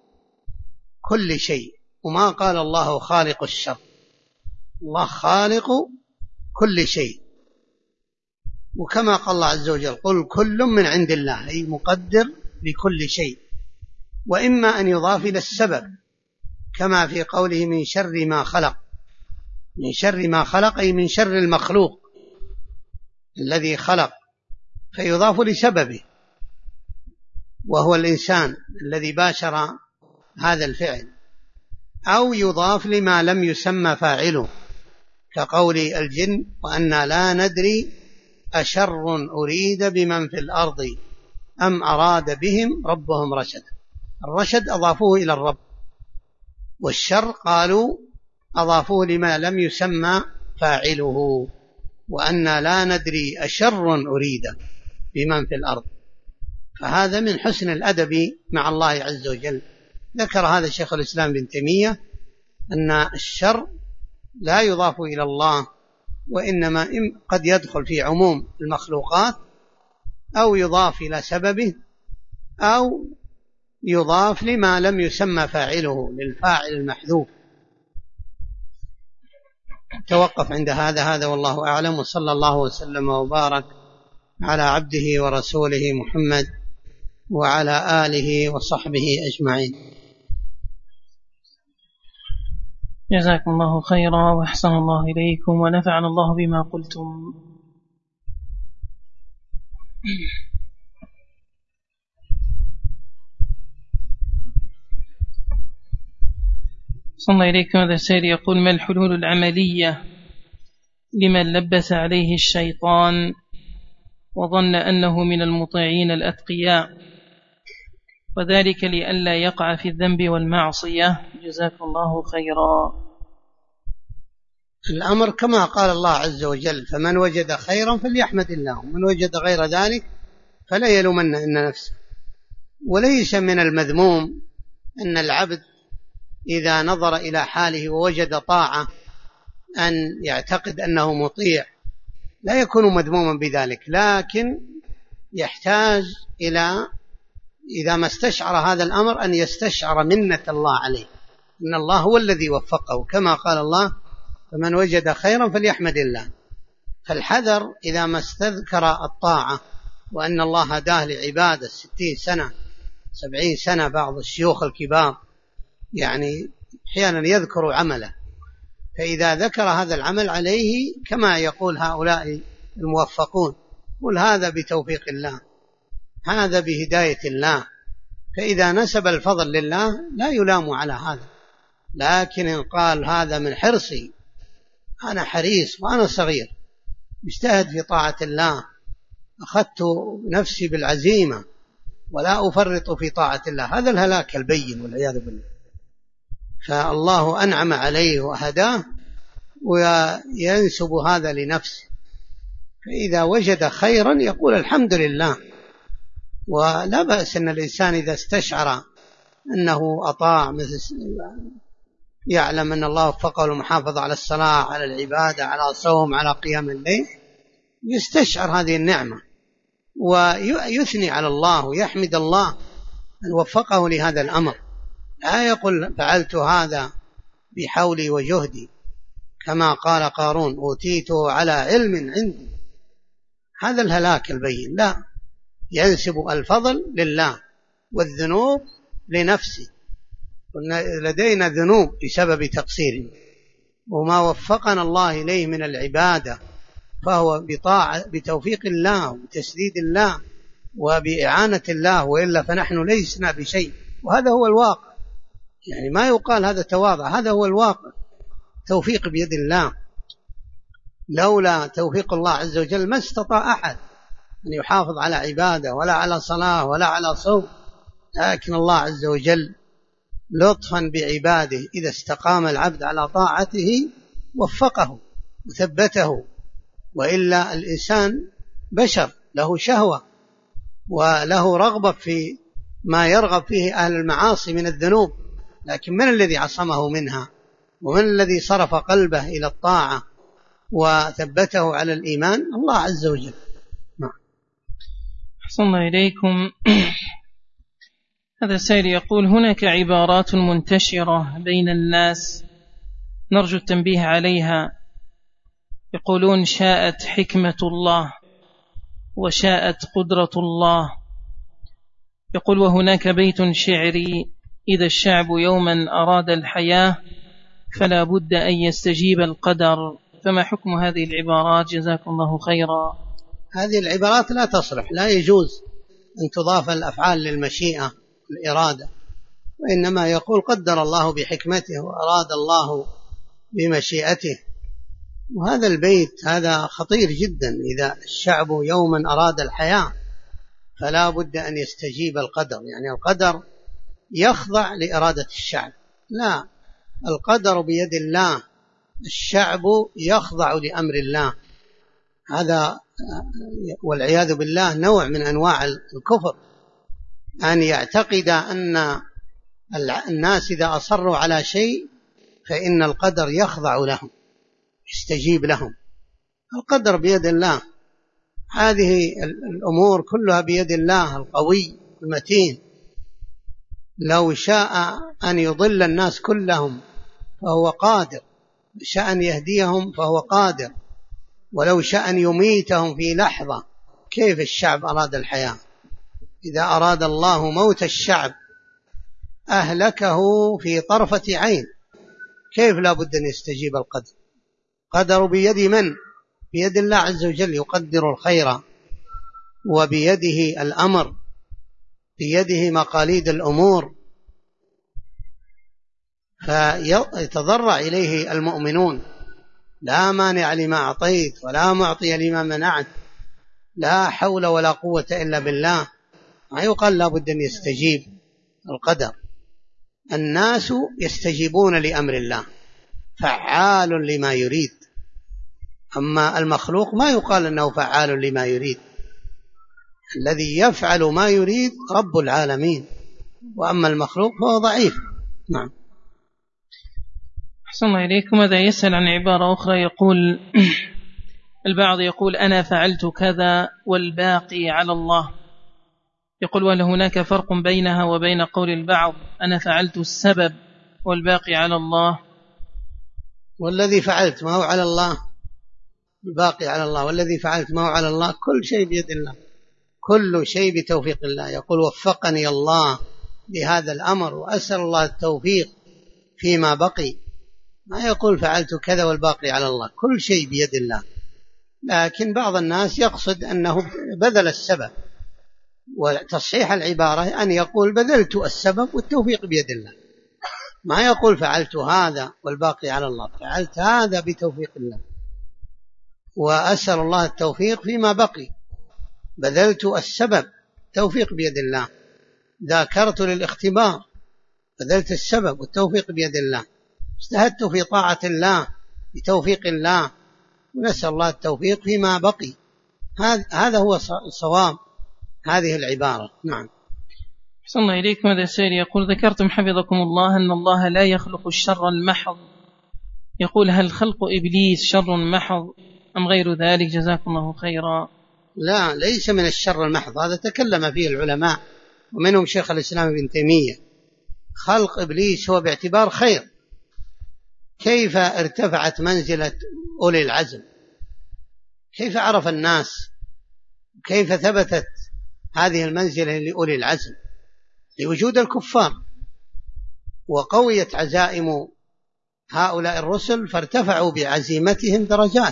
كل شيء، وما قال الله خالق الشر، الله خالق كل شيء. وكما قال الله عز وجل قل كل من عند الله، أي مقدر لكل شيء، وإما أن يضاف إلى السبب كما في قوله من شر ما خلق، من شر ما خلق أي من شر المخلوق الذي خلق، فيضاف لسببه وهو الإنسان الذي باشر هذا الفعل، أو يضاف لما لم يسمى فاعله كقول الجن وأنا لا ندري أشر أريد بمن في الأرض أم أراد بهم ربهم رشدا. الرشد أضافوه إلى الرب، والشر قالوا أضافوه لما لم يسمى فاعله، وأنا لا ندري أشر أريد بمن في الأرض. فهذا من حسن الأدب مع الله عز وجل. ذكر هذا شيخ الإسلام ابن تيمية أن الشر لا يضاف إلى الله، وإنما قد يدخل في عموم المخلوقات، أو يضاف إلى سببه، أو يضاف لما لم يسمى فاعله للفاعل المحذوف. توقف عند هذا والله أعلم، وصلى الله وسلم وبارك على عبده ورسوله محمد وعلى آله وصحبه أجمعين.
جزاكم الله خيرا وأحسن الله إليكم ونفعنا الله بما قلتم. صلى الله إليكم. هذا السائل يقول ما الحلول العملية لمن لبس عليه الشيطان وظن أنه من المطيعين الأتقياء، وذلك لئلا يقع في الذنب والمعصية؟ جزاكم الله خيرا.
الأمر كما قال الله عز وجل فمن وجد خيرا فليحمد الله، ومن وجد غير ذلك فلا يلومن إن نفسه. وليس من المذموم أن العبد إذا نظر إلى حاله ووجد طاعة أن يعتقد أنه مطيع، لا يكون مذموما بذلك، لكن يحتاج إلى إذا ما استشعر هذا الأمر أن يستشعر منة الله عليه، إن الله هو الذي وفقه، كما قال الله فمن وجد خيرا فليحمد الله. فالحذر إذا ما استذكر الطاعة وأن الله هداه لعبادة 60 سنة 70 سنة، بعض الشيوخ الكبار يعني أحيانا يذكر عمله، فإذا ذكر هذا العمل عليه كما يقول هؤلاء الموفقون، قل هذا بتوفيق الله، هذا بهداية الله، فإذا نسب الفضل لله لا يلام على هذا. لكن إن قال هذا من حرصي، أنا حريص وأنا صغير مجتهد في طاعة الله، أخذت نفسي بالعزيمة ولا أفرط في طاعة الله، هذا الهلاك البين والعياذ بالله. فالله أنعم عليه وهداه وينسب هذا لنفسه، فإذا وجد خيرا يقول الحمد لله. ولا بأس أن الإنسان إذا استشعر أنه أطاع، مثل يعلم أن الله وفقه المحافظة على الصلاة، على العبادة، على صوم، على قيام الليل، يستشعر هذه النعمة ويثني على الله ويحمد الله أن وفقه لهذا الأمر، لا يقول فعلت هذا بحولي وجهدي كما قال قارون أوتيته على علم عندي، هذا الهلاك البين. لا، ينسب الفضل لله والذنوب لنفسه. لدينا ذنوب بسبب تقصيرنا، وما وفقنا الله إليه من العبادة فهو بتوفيق الله وبتسديد الله وبإعانة الله، وإلا فنحن ليسنا بشيء، وهذا هو الواقع. يعني ما يقال هذا تواضع، هذا هو الواقع، توفيق بيد الله. لولا توفيق الله عز وجل ما استطاع أحد أن يحافظ على عبادة ولا على صلاة ولا على صوم، لكن الله عز وجل لطفا بعباده إذا استقام العبد على طاعته وفقه وثبته، وإلا الإنسان بشر له شهوة وله رغبة في ما يرغب فيه أهل المعاصي من الذنوب، لكن من الذي عصمه منها؟ ومن الذي صرف قلبه إلى الطاعة وثبته على الإيمان؟ الله عز وجل.
أحسن الله إليكم. هذا السائل يقول هناك عبارات منتشرة بين الناس نرجو التنبيه عليها، يقولون شاءت حكمة الله وشاءت قدرة الله. يقول: وهناك بيت شعري: إذا الشعب يوما أراد الحياة فلا بد أن يستجيب القدر. فما حكم هذه العبارات؟ جزاكم الله خيرا.
هذه العبارات لا تصلح، لا يجوز أن تضاف الأفعال للمشيئة الإرادة، وإنما يقول قدر الله بحكمته وأراد الله بمشيئته. وهذا البيت هذا خطير جدا: إذا الشعب يوما أراد الحياة فلا بد أن يستجيب القدر، يعني القدر يخضع لإرادة الشعب. لا، القدر بيد الله، الشعب يخضع لأمر الله. هذا والعياذ بالله نوع من أنواع الكفر، أن يعتقد أن الناس إذا أصروا على شيء فإن القدر يخضع لهم، يستجيب لهم. القدر بيد الله، هذه الأمور كلها بيد الله القوي المتين. لو شاء أن يضل الناس كلهم فهو قادر، شاء أن يهديهم فهو قادر، ولو شاء أن يميتهم في لحظة. كيف الشعب أراد الحياة؟ إذا أراد الله موت الشعب أهلكه في طرفة عين، كيف لا بد أن يستجيب القدر؟ قدر بيد من؟ بيد الله عز وجل، يقدر الخير وبيده الأمر، بيده مقاليد الأمور، فيتضرع إليه المؤمنون: لا مانع لما أعطيت ولا معطي لما منعت، لا حول ولا قوة إلا بالله. ما يقال لا بد أن يستجيب القدر. الناس يستجيبون لأمر الله، فعال لما يريد. أما المخلوق ما يقال أنه فعال لما يريد، الذي يفعل ما يريد رب العالمين، وأما المخلوق فهو ضعيف. نعم.
أحسن الله إليكم. هذا يسأل عن عبارة أخرى، يقول: البعض يقول أنا فعلت كذا والباقي على الله. يقول: وهل هناك فرق بينها وبين قول البعض أنا فعلت السبب والباقي على الله؟
والذي فعلت ما هو على الله، الباقي على الله. والذي فعلت ما هو على الله، كل شيء بيد الله، كل شيء بتوفيق الله. يقول: وفقني الله بهذا الأمر وأسأل الله التوفيق فيما بقي. ما يقول فعلت كذا والباقي على الله، كل شيء بيد الله. لكن بعض الناس يقصد أنه بذل السبب، وتصحيح العبارة أن يقول بذلت السبب والتوفيق بيد الله. ما يقول فعلت هذا والباقي على الله، فعلت هذا بتوفيق الله وأسأل الله التوفيق فيما بقي. بذلت السبب، توفيق بيد الله. ذاكرت للاختبار، بذلت السبب والتوفيق بيد الله. اجتهدت في طاعة الله بتوفيق الله، ونسأل الله التوفيق فيما بقي. هذا هو صواب هذه العبارة. نعم.
أحسن الله إليكم. هذا السائل يقول: ذكرتم حفظكم الله أن الله لا يخلق الشر المحض. يقول: هل خلق إبليس شر محض أم غير ذلك؟ جزاكم الله خيرا.
لا، ليس من الشر المحض، هذا تكلم فيه العلماء ومنهم شيخ الإسلام ابن تيمية. خلق إبليس هو باعتبار خير. كيف ارتفعت منزلة أولي العزم؟ كيف عرف الناس؟ كيف ثبتت هذه المنزلة لأولي العزم؟ لوجود الكفار، وقويت عزائم هؤلاء الرسل فارتفعوا بعزيمتهم درجات.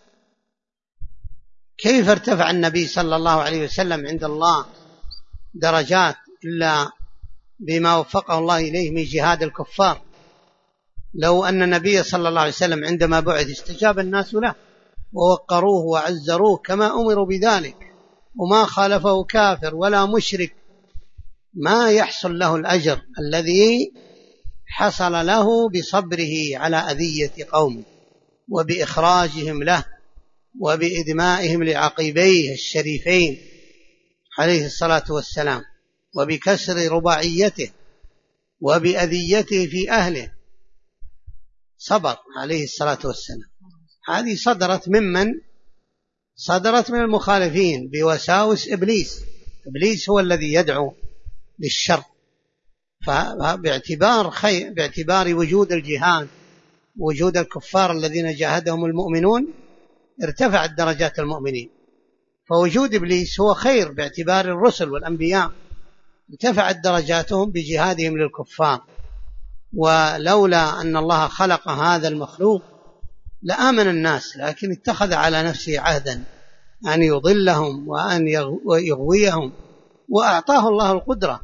كيف ارتفع النبي صلى الله عليه وسلم عند الله درجات إلا بما وفقه الله إليه من جهاد الكفار؟ لو أن النبي صلى الله عليه وسلم عندما بعث استجاب الناس له ووقروه وعزروه كما أمروا بذلك، وما خالفه كافر ولا مشرك، ما يحصل له الأجر الذي حصل له بصبره على أذية قومه وبإخراجهم له وبإدمائهم لعقبيه الشريفين عليه الصلاة والسلام، وبكسر رباعيته وبأذيته في أهله. صبر عليه الصلاة والسلام. هذه صدرت ممن؟ صدرت من المخالفين بوساوس إبليس. إبليس هو الذي يدعو للشر. باعتبار وجود الجهاد، وجود الكفار الذين جاهدهم المؤمنون، ارتفعت درجات المؤمنين. فوجود إبليس هو خير باعتبار الرسل والأنبياء ارتفعت درجاتهم بجهادهم للكفار، ولولا أن الله خلق هذا المخلوق لآمن الناس، لكن اتخذ على نفسه عهدا أن يضلهم وأن يغويهم، وأعطاه الله القدرة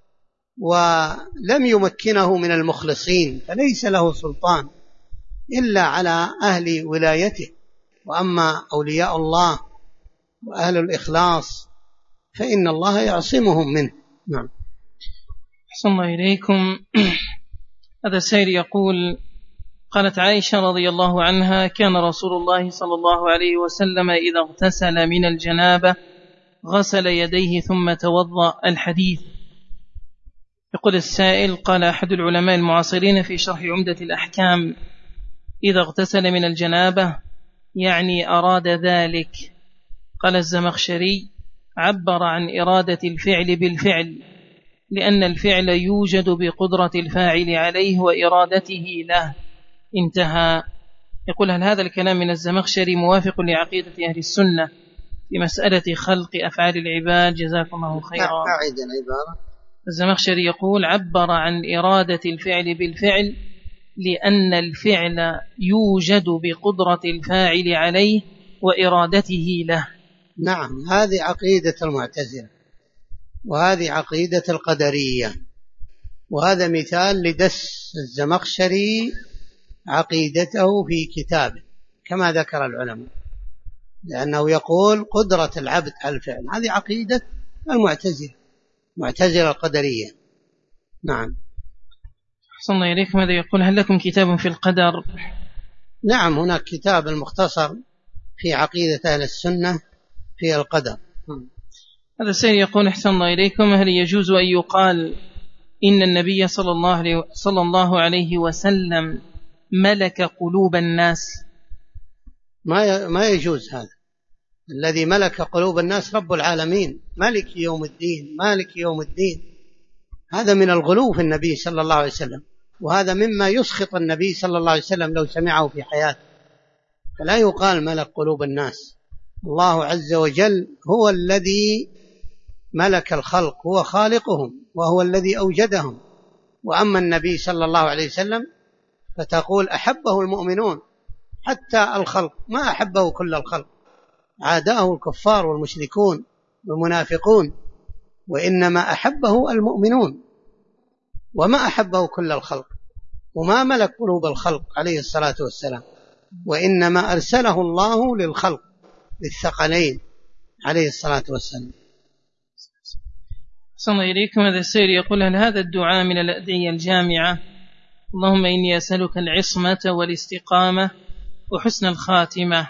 ولم يمكنه من المخلصين، فليس له سلطان إلا على أهل ولايته. وأما أولياء الله وأهل الإخلاص فإن الله يعصمهم منه. نعم.
أحسن الله إليكم. هذا السائل يقول: قالت عائشة رضي الله عنها: كان رسول الله صلى الله عليه وسلم إذا اغتسل من الجنابة غسل يديه ثم توضأ. الحديث. يقول السائل: قال أحد العلماء المعاصرين في شرح عمدة الأحكام: إذا اغتسل من الجنابة يعني أراد ذلك. قال الزمخشري: عبر عن إرادة الفعل بالفعل، لأن الفعل يوجد بقدرة الفاعل عليه وإرادته له. انتهى. يقول: هل هذا الكلام من الزمخشري موافق لعقيدة أهل السنة في مسألة خلق أفعال العباد؟ جزاكم الله خيرا. الزمخشري يقول: عبر عن إرادة الفعل بالفعل، لأن الفعل يوجد بقدرة الفاعل عليه وإرادته له.
نعم، هذه عقيدة المعتزلة، وهذه عقيدة القدرية، وهذا مثال لدس الزمخشري عقيدته في كتابه كما ذكر العلماء، لأنه يقول قدرة العبد على الفعل. هذه عقيدة المعتزلة، معتزلة القدرية. نعم.
أحسن الله إليكم. هذا يقول: هل لكم كتاب في القدر؟
نعم، هناك كتاب المختصر في عقيدة أهل السنة في القدر.
هذا السائل يقول: أحسن الله إليكم، هل يجوز أن يقال إن النبي صلى الله عليه وسلم ملك قلوب الناس؟
ما يجوز هذا. الذي ملك قلوب الناس رب العالمين، ملك يوم الدين، مالك يوم الدين. هذا من الغلو في النبي صلى الله عليه وسلم، وهذا مما يسخط النبي صلى الله عليه وسلم لو سمعه في حياته. فلا يقال ملك قلوب الناس. الله عز وجل هو الذي ملك الخلق، هو خالقهم وهو الذي أوجدهم. وأما النبي صلى الله عليه وسلم فتقول أحبه المؤمنون، حتى الخلق ما أحبه كل الخلق، عاداه الكفار والمشركون والمنافقون، وإنما أحبه المؤمنون وما أحبه كل الخلق، وما ملك قلوب الخلق عليه الصلاة والسلام، وإنما أرسله الله للخلق للثقلين عليه الصلاة والسلام.
صلى إليكم. هذا السائل يقول: هل هذا الدعاء من الأدعية الجامعة؟ اللهم إني أسألك العصمة والاستقامة وحسن الخاتمة.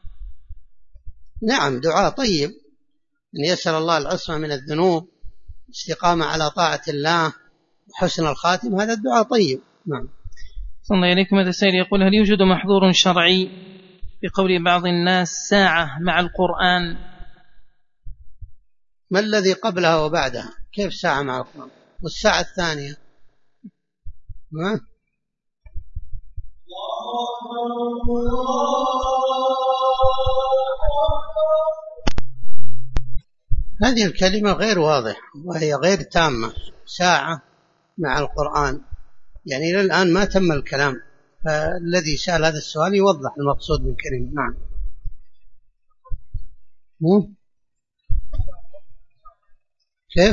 نعم، دعاء طيب، أن يسأل الله العصمة من الذنوب، استقامة على طاعة الله، وحسن الخاتمة، هذا الدعاء طيب. نعم.
صلى إليكم. هذا السائل يقول: هل يوجد محظور شرعي بقول بعض الناس ساعة مع القرآن؟
ما الذي قبلها وبعدها؟ كيف ساعة مع القرآن؟ والساعة الثانية؟ هذه الكلمة غير واضحة وهي غير تامة. ساعة مع القرآن يعني إلى الآن ما تم الكلام، فالذي سأل هذا السؤال يوضح المقصود من الكلمة. نعم. كيف؟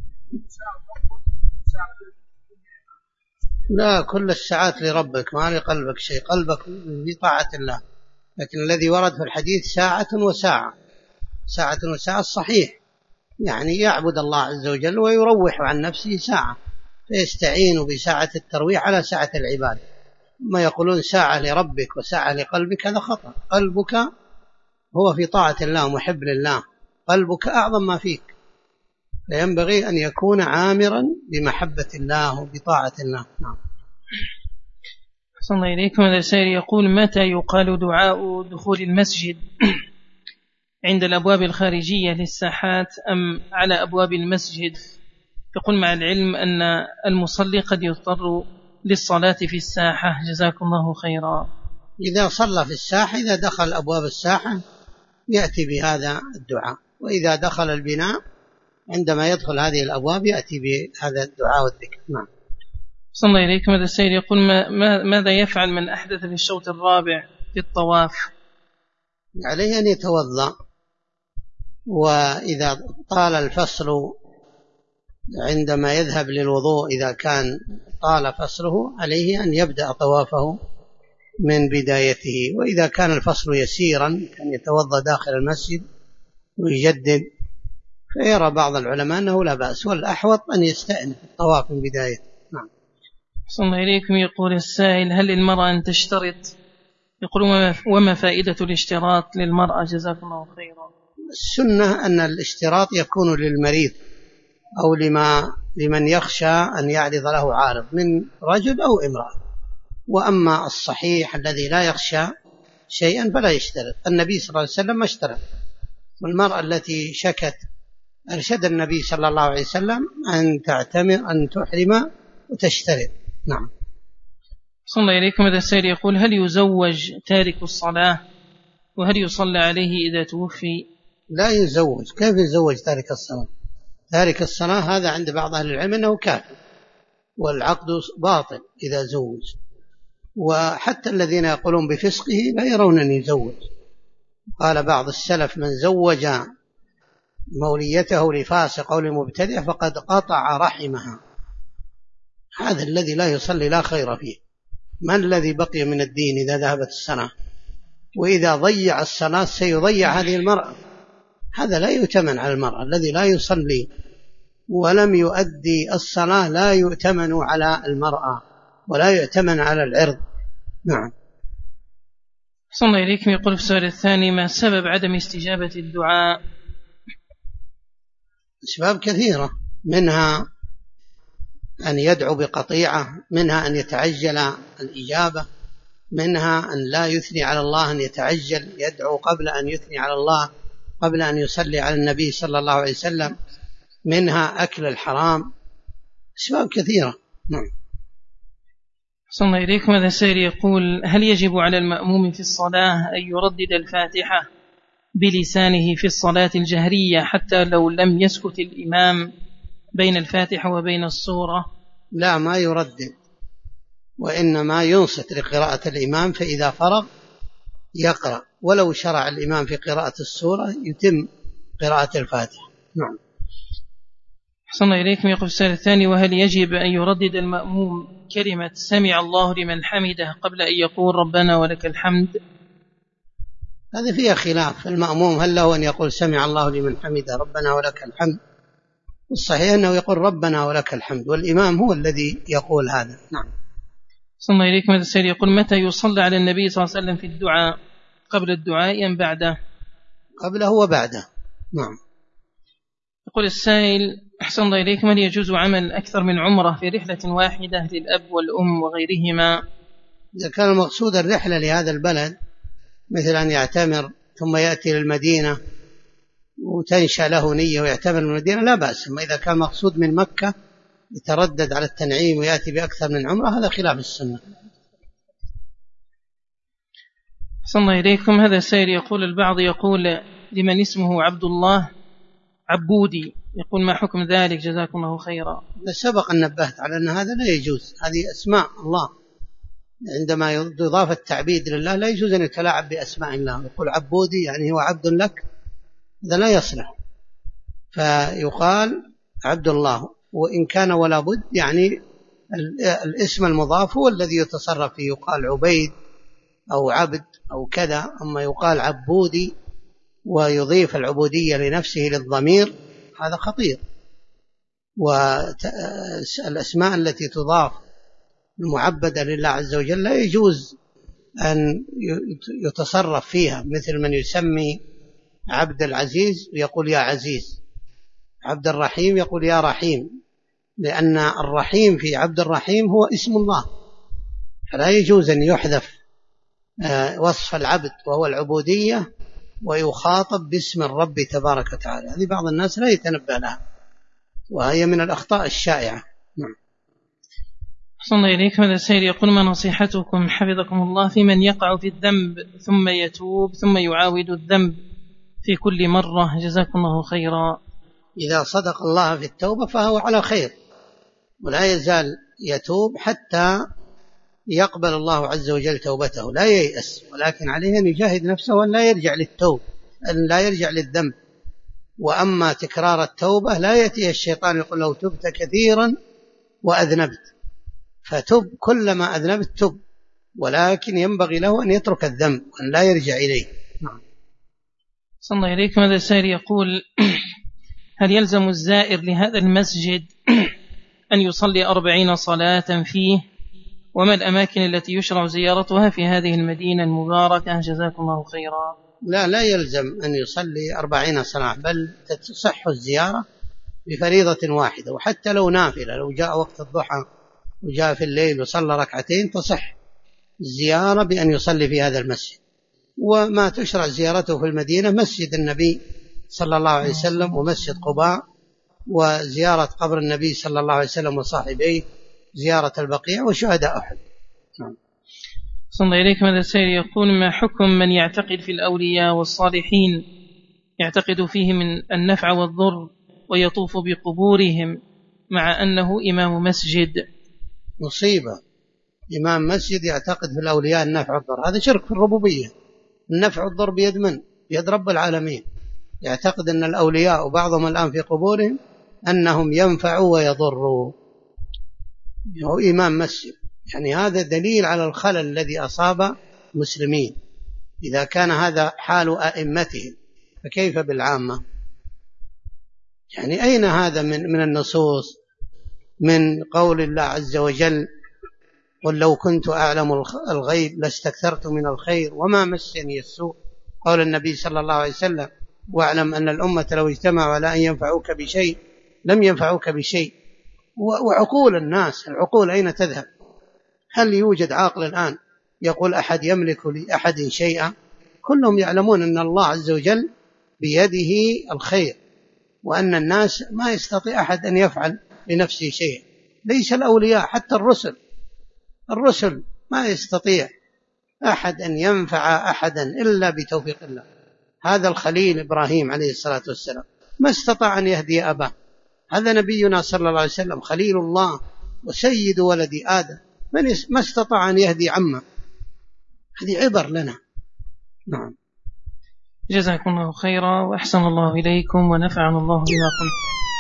لا، كل الساعات لربك، ما لقلبك شيء، قلبك في طاعة الله. لكن الذي ورد في الحديث ساعة وساعة، ساعة وساعة الصحيح، يعني يعبد الله عز وجل ويروح عن نفسه ساعة، فيستعين بساعة الترويح على ساعة العبادة. ما يقولون ساعة لربك وساعة لقلبك، هذا خطأ. قلبك هو في طاعة الله محب لله، قلبك أعظم ما فيك، فينبغي أن يكون عامرا بمحبة الله وبطاعة الله. نعم.
صلى الله إليكم. هذا السائل يقول: متى يقال دعاء دخول المسجد؟ عند الأبواب الخارجية للساحات أم على أبواب المسجد؟ يقول: مع العلم أن المصلي قد يضطر للصلاة في الساحة. جزاكم الله خيرا.
إذا صلى في الساحة، إذا دخل أبواب الساحة يأتي بهذا الدعاء. وإذا دخل البناء عندما يدخل هذه الأبواب يأتي بهذا الدعاء والذكر. نعم.
صلى الله عليكم. هذا السيد يقول ماذا يفعل من أحدث في الشوط الرابع في الطواف؟
عليه أن يتوضأ، وإذا طال الفصل عندما يذهب للوضوء إذا كان طال فصله عليه أن يبدأ طوافه من بدايته، وإذا كان الفصل يسيرا كان يتوضأ داخل المسجد ويجدد. فيرى بعض العلماء أنه لا بأس، والأحوط أن يستأنف الطواف من بدايته. نعم.
صلى الله عليكم. يقول السائل هل للمرأة أن تشترط؟ يقول وما فائدة الاشتراط للمرأة؟ جزاكم الله خيرا.
السنة أن الاشتراط يكون للمريض أو لمن يخشى أن يعرض له عارض من رجل أو امرأة. وأما الصحيح الذي لا يخشى شيئا فلا يشترط. النبي صلى الله عليه وسلم ما اشترط، والمرأة التي شكت أرشد النبي صلى الله عليه وسلم أن تحرم وتشترط. نعم.
صلى الله عليكم. هذا السائل يقول هل يزوج تارك الصلاة وهل يصلى عليه إذا توفي؟
لا يزوج. كيف يزوج تارك الصلاة؟ تارك الصلاة هذا عند بعض أهل العلم أنه كافر، والعقد باطل إذا زوج. وحتى الذين يقولون بفسقه لا يرون أن يزوج. قال بعض السلف من زوج موليته لفاسق أو لمبتدع فقد قطع رحمها. هذا الذي لا يصلي لا خير فيه. ما الذي بقي من الدين إذا ذهبت الصلاة؟ وإذا ضيع الصلاة سيضيع هذه المرأة. هذا لا يؤتمن على المرأة. الذي لا يصلي ولم يؤدي الصلاة لا يؤتمن على المرأة ولا يؤتمن على العرض. نعم.
صلى الله عليكم. يقول في السؤال الثاني ما سبب عدم استجابة الدعاء؟
أسباب كثيرة، منها أن يدعو بقطيعة، منها أن يتعجل الإجابة، منها أن لا يثني على الله، أن يتعجل يدعو قبل أن يثني على الله، قبل أن يصلي على النبي صلى الله عليه وسلم، منها أكل الحرام. أسباب كثيرة. نعم.
صلى الله عليكم. هذا سائل يقول هل يجب على المأموم في الصلاة أن يردد الفاتحة بلسانه في الصلاة الجهرية حتى لو لم يسكت الإمام بين الفاتحة وبين السورة؟
لا، ما يردد، وإنما ينصت لقراءة الإمام، فإذا فرغ يقرأ، ولو شرع الإمام في قراءة السورة يتم قراءة الفاتحة. نعم.
أحسن الله إليكم. يقول السؤال الثاني وهل يجب أن يردد المأموم كلمة سمع الله لمن حمده قبل أن يقول ربنا ولك الحمد؟
هذا فيها خلاف. المأموم هل له أن يقول سمع الله لمن حمده ربنا ولك الحمد؟ والصحيح أنه يقول ربنا ولك الحمد، والإمام هو الذي يقول هذا. نعم.
صلى الله عليكم. هذا السائل يقول متى يصلى على النبي صلى الله عليه وسلم في الدعاء؟ قبل الدعاء أم بعده؟
قبله وبعده. نعم.
يقول السائل أحسن الله إليكم هل يجوز عمل أكثر من عمرة في رحلة واحدة للأب والأم وغيرهما؟
إذا كان المقصود الرحلة لهذا البلد مثل أن يعتمر ثم يأتي للمدينة وتنشأ له نية ويعتمر من المدينة لا بأس. أما إذا كان مقصود من مكة يتردد على التنعيم ويأتي بأكثر من عمرة هذا خلاف السنة.
أحسن الله إليكم. هذا سائل يقول البعض يقول لمن اسمه عبد الله عبودي، يقول ما حكم ذلك؟ جزاكم الله خيرا.
سبق أن نبهت على أن هذا لا يجوز. هذه أسماء الله، عندما يضاف التعبيد لله لا يجوز أن يتلاعب بأسماء الله. يقول عبودي يعني هو عبد لك، هذا لا يصلح. فيقال عبد الله، وإن كان ولا بد يعني الاسم المضاف هو الذي يتصرف فيه، يقال عبيد أو عبد أو كذا. أما يقال عبودي ويضيف العبودية لنفسه للضمير هذا خطير. والأسماء التي تضاف المعبدة لله عز وجل لا يجوز أن يتصرف فيها، مثل من يسمي عبد العزيز ويقول يا عزيز، عبد الرحيم يقول يا رحيم، لأن الرحيم في عبد الرحيم هو اسم الله، فلا يجوز أن يحذف وصف العبد وهو العبودية ويخاطب باسم الرب تبارك وتعالى. هذه بعض الناس لا يتنبه لها، وهي من الأخطاء الشائعة. نعم.
أحسن الله إليكم. هذا السائل يقول ما نصيحتكم حفظكم الله في من يقع في الذنب ثم يتوب ثم يعاود الذنب في كل مرة؟ جزاكم الله خيرا.
إذا صدق الله في التوبة فهو على خير، ولا يزال يتوب حتى يقبل الله عز وجل توبته، لا ييأس، ولكن عليه أن يجاهد نفسه وأن لا يرجع للتوب، أن لا يرجع للذنب. وأما تكرار التوبة لا يأتي الشيطان يقول له تبت كثيرا وأذنبت، فتب كلما أذنبت تب، ولكن ينبغي له أن يترك الذنب وأن لا يرجع إليه.
صلى الله عليكم. هذا السائل يقول: هل يلزم الزائر لهذا المسجد أن يصلي 40 صلاة فيه؟ وما الأماكن التي يشرع زيارتها في هذه المدينة المباركة؟ جزاكم الله خيرا.
لا يلزم أن يصلي 40 صلاة، بل تصح الزيارة بفريضة واحدة، وحتى لو نافلة، لو جاء وقت الضحى وجاء في الليل وصلى ركعتين تصح الزيارة بأن يصلي في هذا المسجد. وما تشرع زيارته في المدينة مسجد النبي صلى الله عليه وسلم ومسجد قباء، وزيارة قبر النبي صلى الله عليه وسلم وصاحبيه، زيارة البقيع وشهداء أحد.
صلى الله عليكم. هذا السائل يقول: ما حكم من يعتقد في الأولياء والصالحين، يعتقد فيهم النفع والضر، ويطوف بقبورهم مع أنه إمام مسجد؟
مصيبة، إمام مسجد يعتقد في الأولياء النفع والضر، هذا شرك في الربوبية. النفع والضر بيد من؟ بيد رب العالمين. يعتقد أن الأولياء وبعضهم الآن في قبورهم أنهم ينفعوا ويضروا، هو إمام مسجد. يعني هذا دليل على الخلل الذي أصاب المسلمين. إذا كان هذا حال أئمتهم فكيف بالعامة؟ يعني أين هذا من النصوص؟ من قول الله عز وجل: قل لو كنت أعلم الغيب لاستكثرت من الخير وما مسني السوء. قول النبي صلى الله عليه وسلم: واعلم أن الأمة لو اجتمعوا على أن ينفعوك بشيء لم ينفعوك بشيء. وعقول الناس، العقول أين تذهب؟ هل يوجد عاقل الآن يقول أحد يملك لأحد شيئا؟ كلهم يعلمون أن الله عز وجل بيده الخير، وأن الناس ما يستطيع أحد أن يفعل لنفسه شيء، ليس الأولياء، حتى الرسل ما يستطيع أحد أن ينفع أحدا إلا بتوفيق الله. هذا الخليل إبراهيم عليه الصلاة والسلام ما استطاع أن يهدي أباه، هذا نبينا صلى الله عليه وسلم خليل الله وسيد ولد آدم، ما استطاع أن يهدي عمه. هذه عبر لنا. نعم.
جزاكم الله خيرا وأحسن الله إليكم ونفعنا الله بما قلت.